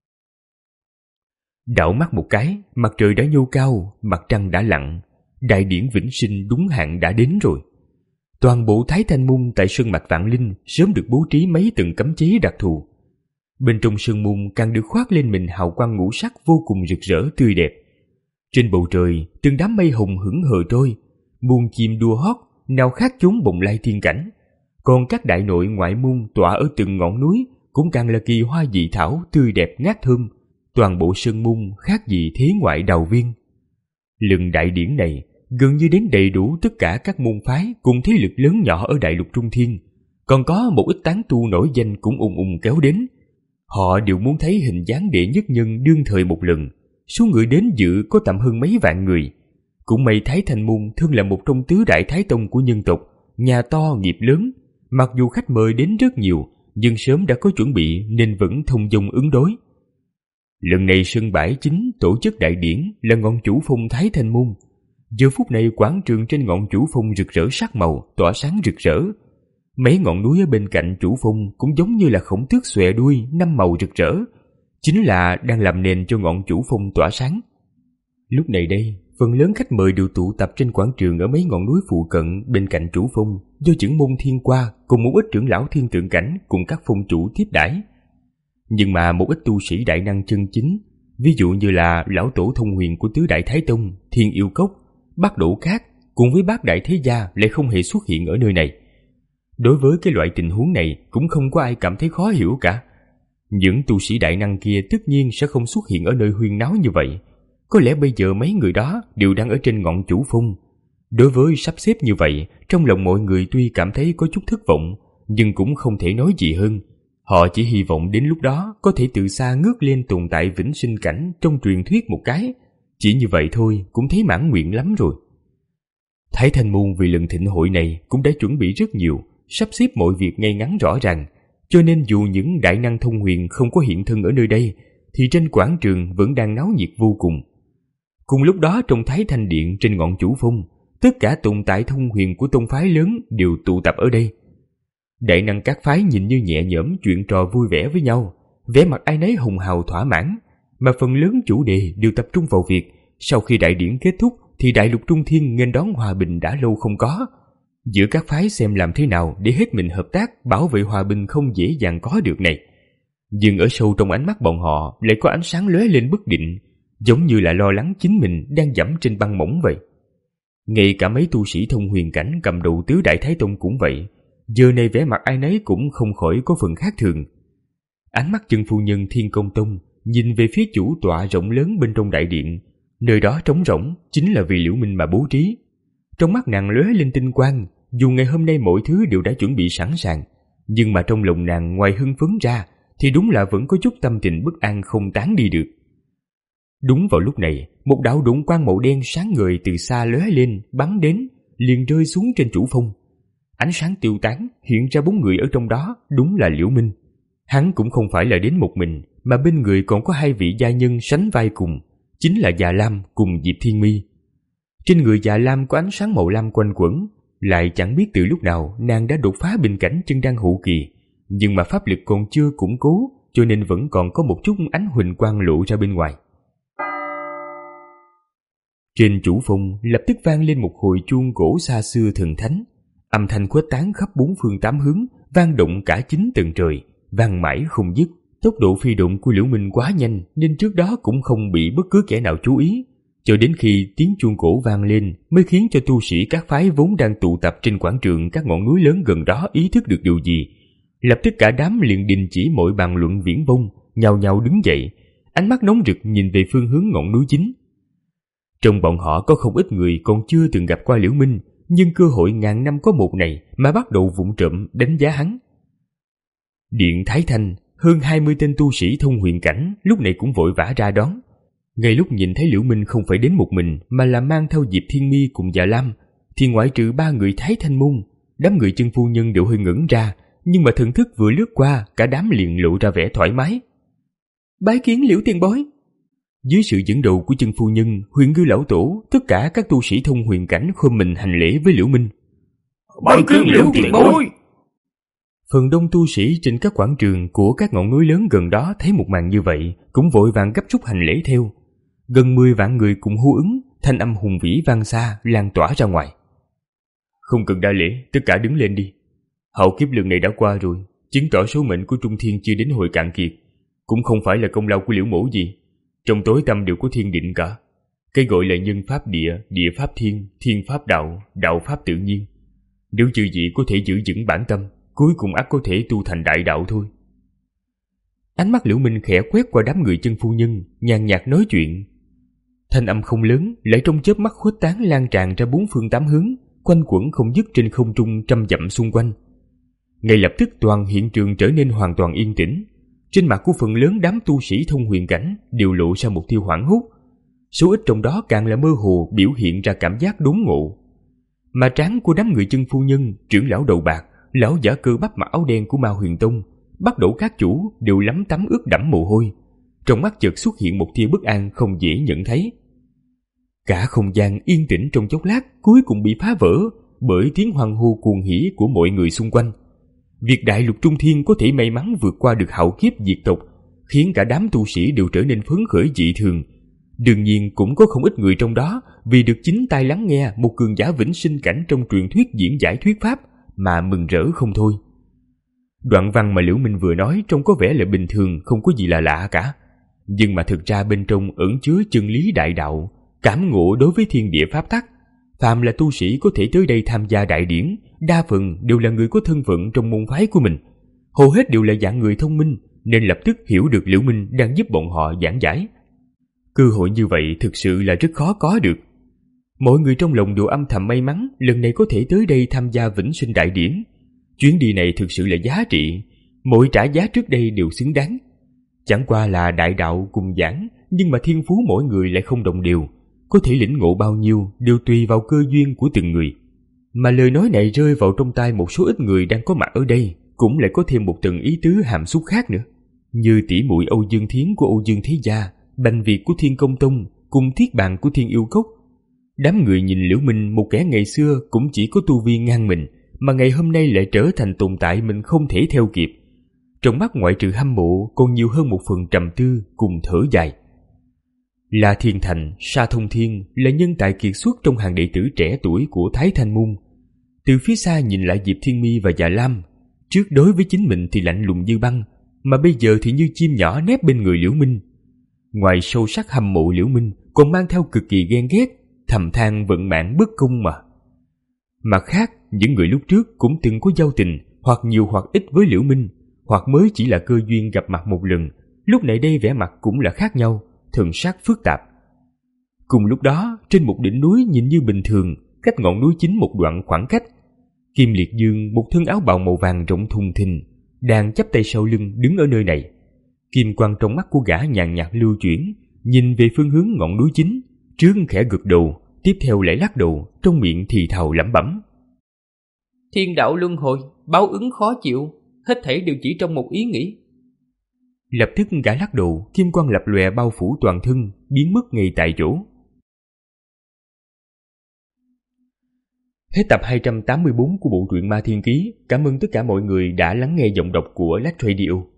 Đảo mắt một cái, mặt trời đã nhô cao, mặt trăng đã lặn, đại điển vĩnh sinh đúng hạn đã đến rồi. Toàn bộ Thái Thanh Môn tại sơn mạch Vạn Linh sớm được bố trí mấy tầng cấm chế đặc thù. Bên trong sương môn càng được khoác lên mình hào quang ngũ sắc vô cùng rực rỡ tươi đẹp. Trên bầu trời, từng đám mây hùng hững hờ trôi, muôn chim đua hót, nào khác chốn bồng lai thiên cảnh. Còn các đại nội ngoại môn tọa ở từng ngọn núi cũng càng là kỳ hoa dị thảo tươi đẹp ngát thơm. Toàn bộ sơn môn khác gì thế ngoại đào viên. Lần đại điển này gần như đến đầy đủ tất cả các môn phái cùng thế lực lớn nhỏ ở đại lục Trung Thiên. Còn có một ít tán tu nổi danh cũng ùng ùng kéo đến. Họ đều muốn thấy hình dáng đệ nhất nhân đương thời một lần. Số người đến dự có tầm hơn mấy vạn người. Cũng may Thái Thanh Môn thân là một trong tứ đại thái tông của nhân tộc, nhà to nghiệp lớn. Mặc dù khách mời đến rất nhiều, nhưng sớm đã có chuẩn bị nên vẫn thông dong ứng đối. Lần này sân bãi chính tổ chức đại điển là ngọn chủ phong Thái Thanh Môn. Giờ phút này quảng trường trên ngọn chủ phong rực rỡ sắc màu, tỏa sáng rực rỡ. Mấy ngọn núi ở bên cạnh chủ phong cũng giống như là khổng tước xòe đuôi, năm màu rực rỡ, chính là đang làm nền cho ngọn chủ phong tỏa sáng. Lúc này đây, phần lớn khách mời đều tụ tập trên quảng trường ở mấy ngọn núi phụ cận bên cạnh chủ phong, do trưởng môn Thiên Qua cùng một ít trưởng lão thiên tượng cảnh cùng các phong chủ tiếp đãi. Nhưng mà một ít tu sĩ đại năng chân chính, ví dụ như là lão tổ thông huyền của tứ đại thái tông, Thiên Yêu Cốc, Bát Đổ Cát cùng với bát đại thế gia lại không hề xuất hiện ở nơi này. Đối với cái loại tình huống này cũng không có ai cảm thấy khó hiểu cả. Những tu sĩ đại năng kia tất nhiên sẽ không xuất hiện ở nơi huyên náo như vậy. Có lẽ bây giờ mấy người đó đều đang ở trên ngọn chủ phong. Đối với sắp xếp như vậy, trong lòng mọi người tuy cảm thấy có chút thất vọng, nhưng cũng không thể nói gì hơn. Họ chỉ hy vọng đến lúc đó có thể từ xa ngước lên tồn tại vĩnh sinh cảnh trong truyền thuyết một cái. Chỉ như vậy thôi cũng thấy mãn nguyện lắm rồi. Thái Thanh Môn vì lần thịnh hội này cũng đã chuẩn bị rất nhiều, sắp xếp mọi việc ngay ngắn rõ ràng, cho nên dù những đại năng thông huyền không có hiện thân ở nơi đây, thì trên quảng trường vẫn đang náo nhiệt vô cùng. Cùng lúc đó trong Thái Thanh Điện trên ngọn chủ phong, tất cả tồn tại thông huyền của tông phái lớn đều tụ tập ở đây. Đại năng các phái nhìn như nhẹ nhõm chuyện trò vui vẻ với nhau, vẻ mặt ai nấy hùng hào thỏa mãn, mà phần lớn chủ đề đều tập trung vào việc sau khi đại điển kết thúc thì đại lục Trung Thiên nghênh đón hòa bình đã lâu không có. Giữa các phái xem làm thế nào để hết mình hợp tác bảo vệ hòa bình không dễ dàng có được này. Nhưng ở sâu trong ánh mắt bọn họ lại có ánh sáng lóe lên bất định, giống như là lo lắng chính mình đang dẫm trên băng mỏng vậy. Ngay cả mấy tu sĩ thông huyền cảnh cầm đầu tứ đại thái tông cũng vậy, giờ này vẻ mặt ai nấy cũng không khỏi có phần khác thường. Ánh mắt chân phu nhân Thiên Công Tông nhìn về phía chủ tọa rộng lớn bên trong đại điện, nơi đó trống rỗng chính là vì Liễu Minh mà bố trí. Trong mắt nàng lóe lên tinh quang, dù ngày hôm nay mọi thứ đều đã chuẩn bị sẵn sàng, nhưng mà trong lòng nàng ngoài hưng phấn ra thì đúng là vẫn có chút tâm tình bất an không tán đi được. Đúng vào lúc này, một đạo đụng quang màu đen sáng ngời từ xa lóe lên, bắn đến, liền rơi xuống trên chủ phong. Ánh sáng tiêu tán, hiện ra bốn người ở trong đó, đúng là Liễu Minh. Hắn cũng không phải là đến một mình, mà bên người còn có hai vị gia nhân sánh vai cùng, chính là Già Lam cùng Diệp Thiên Mi. Trên người Già Lam có ánh sáng màu lam quanh quẩn, lại chẳng biết từ lúc nào nàng đã đột phá bình cảnh chân đan hậu kỳ, nhưng mà pháp lực còn chưa củng cố, cho nên vẫn còn có một chút ánh huỳnh quang lộ ra bên ngoài. Trên chủ phong lập tức vang lên một hồi chuông cổ xa xưa thần thánh, âm thanh khuếch tán khắp bốn phương tám hướng, vang động cả chín tầng trời, vang mãi không dứt. Tốc độ phi độn của Liễu Minh quá nhanh nên trước đó cũng không bị bất cứ kẻ nào chú ý, cho đến khi tiếng chuông cổ vang lên mới khiến cho tu sĩ các phái vốn đang tụ tập trên quảng trường các ngọn núi lớn gần đó ý thức được điều gì. Lập tức cả đám liền đình chỉ mọi bàn luận viển vông, nhao nhao đứng dậy, ánh mắt nóng rực nhìn về phương hướng ngọn núi chính. Trong bọn họ có không ít người còn chưa từng gặp qua Liễu Minh, nhưng cơ hội ngàn năm có một này mà bắt đầu vụng trộm đánh giá hắn. Điện Thái Thanh, hơn hai mươi tên tu sĩ thông huyền cảnh lúc này cũng vội vã ra đón. Ngay lúc nhìn thấy Liễu Minh không phải đến một mình mà là mang theo Diệp Thiên Mi cùng Già Lam, thì ngoại trừ ba người Thái Thanh Môn, đám người chân phu nhân đều hơi ngẩn ra, nhưng mà thần thức vừa lướt qua, cả đám liền lộ ra vẻ thoải mái. Bái kiến Liễu tiền bối. Dưới sự dẫn đầu của chân phu nhân, Huyền Ngư lão tổ, tất cả các tu sĩ thông huyền cảnh khom mình hành lễ với Liễu Minh. Bái kiến Liễu tiền bối. Phần đông tu sĩ trên các quảng trường của các ngọn núi lớn gần đó thấy một màn như vậy, cũng vội vàng gấp rút hành lễ theo. Gần mười vạn người cùng hô ứng, thanh âm hùng vĩ vang xa, lan tỏa ra ngoài. Không cần đa lễ, tất cả đứng lên đi. Hậu kiếp lần này đã qua rồi, chứng tỏ số mệnh của Trung Thiên chưa đến hồi cạn kiệt. Cũng không phải là công lao của Liễu Mỗ gì. Trong tối tâm đều có thiên định cả. Cái gọi là nhân pháp địa, địa pháp thiên, thiên pháp đạo, đạo pháp tự nhiên. Nếu chư vị có thể giữ vững bản tâm, cuối cùng ắt có thể tu thành đại đạo thôi. Ánh mắt Liễu Minh khẽ quét qua đám người Chân phu nhân, nhàn nhạt nói chuyện. Thanh âm không lớn, lại trong chớp mắt khuếch tán lan tràn ra bốn phương tám hướng, quanh quẩn không dứt trên không trung trăm dặm xung quanh. Ngay lập tức toàn hiện trường trở nên hoàn toàn yên tĩnh. Trên mặt của phần lớn đám tu sĩ thông huyền cảnh đều lộ ra một tia hoảng hốt. Số ít trong đó càng là mơ hồ biểu hiện ra cảm giác đốn ngộ. Mà trán của đám người Chân phu nhân, trưởng lão đầu bạc, lão giả cơ bắp mặc áo đen của Ma Huyền Tông, bắt đầu các chủ đều lắm tắm ướt đẫm mồ hôi. Trong mắt chợt xuất hiện một tia bất an không dễ nhận thấy. Cả không gian yên tĩnh trong chốc lát cuối cùng bị phá vỡ bởi tiếng hoan hô cuồng hỉ của mọi người xung quanh. Việc đại lục trung thiên có thể may mắn vượt qua được hạo kiếp diệt tộc khiến cả đám tu sĩ đều trở nên phấn khởi dị thường. Đương nhiên cũng có không ít người trong đó vì được chính tai lắng nghe một cường giả vĩnh sinh cảnh trong truyền thuyết diễn giải thuyết pháp mà mừng rỡ không thôi. Đoạn văn mà Liễu Minh vừa nói trông có vẻ là bình thường, không có gì là lạ cả. Nhưng mà thực ra bên trong ẩn chứa chân lý đại đạo, cảm ngộ đối với thiên địa pháp tắc. Phàm là tu sĩ có thể tới đây tham gia đại điển, đa phần đều là người có thân phận trong môn phái của mình. Hầu hết đều là dạng người thông minh, nên lập tức hiểu được Liễu Minh đang giúp bọn họ giảng giải. Cơ hội như vậy thực sự là rất khó có được. Mọi người trong lòng đều âm thầm may mắn lần này có thể tới đây tham gia vĩnh sinh đại điển. Chuyến đi này thực sự là giá trị, mọi trả giá trước đây đều xứng đáng. Chẳng qua là đại đạo cùng giảng, nhưng mà thiên phú mỗi người lại không đồng đều. Có thể lĩnh ngộ bao nhiêu đều tùy vào cơ duyên của từng người. Mà lời nói này rơi vào trong tai một số ít người đang có mặt ở đây, cũng lại có thêm một tầng ý tứ hàm xúc khác nữa. Như tỷ muội Âu Dương Thiến của Âu Dương Thế Gia, Bành Việt của Thiên Công Tông, cùng Thiết Bàn của Thiên Yêu Cốc. Đám người nhìn Liễu Minh, một kẻ ngày xưa cũng chỉ có tu vi ngang mình, mà ngày hôm nay lại trở thành tồn tại mình không thể theo kịp. Trong mắt ngoại trừ hâm mộ còn nhiều hơn một phần trầm tư cùng thở dài. La Thiên Thành, Sa Thông Thiên là nhân tài kiệt xuất trong hàng đệ tử trẻ tuổi của Thái Thanh Môn. Từ phía xa nhìn lại Diệp Thiên Mi và Dạ Lam, trước đối với chính mình thì lạnh lùng như băng, mà bây giờ thì như chim nhỏ nép bên người Liễu Minh. Ngoài sâu sắc hâm mộ Liễu Minh, còn mang theo cực kỳ ghen ghét, thầm than vận mạng bất công mà. Mặt khác, những người lúc trước cũng từng có giao tình, hoặc nhiều hoặc ít với Liễu Minh, hoặc mới chỉ là cơ duyên gặp mặt một lần, lúc này đây vẻ mặt cũng là khác nhau, thần sắc phức tạp. Cùng lúc đó, trên một đỉnh núi nhìn như bình thường, cách ngọn núi chính một đoạn khoảng cách, Kim Liệt Dương, một thân áo bào màu vàng rộng thùng thình, đang chắp tay sau lưng đứng ở nơi này. Kim quang trong mắt của gã nhàn nhạt lưu chuyển, nhìn về phương hướng ngọn núi chính, trước khẽ gật đầu, tiếp theo lại lắc đầu, trong miệng thì thào lẩm bẩm. Thiên đạo luân hồi, báo ứng khó chịu, hết thảy đều chỉ trong một ý nghĩ. Lập tức gã lắc đầu, kim quang lập lòe bao phủ toàn thân, biến mất ngay tại chỗ. Hết tập hai trăm tám mươi bốn của bộ truyện Ma Thiên Ký. Cảm ơn tất cả mọi người đã lắng nghe giọng đọc của Lách Radio.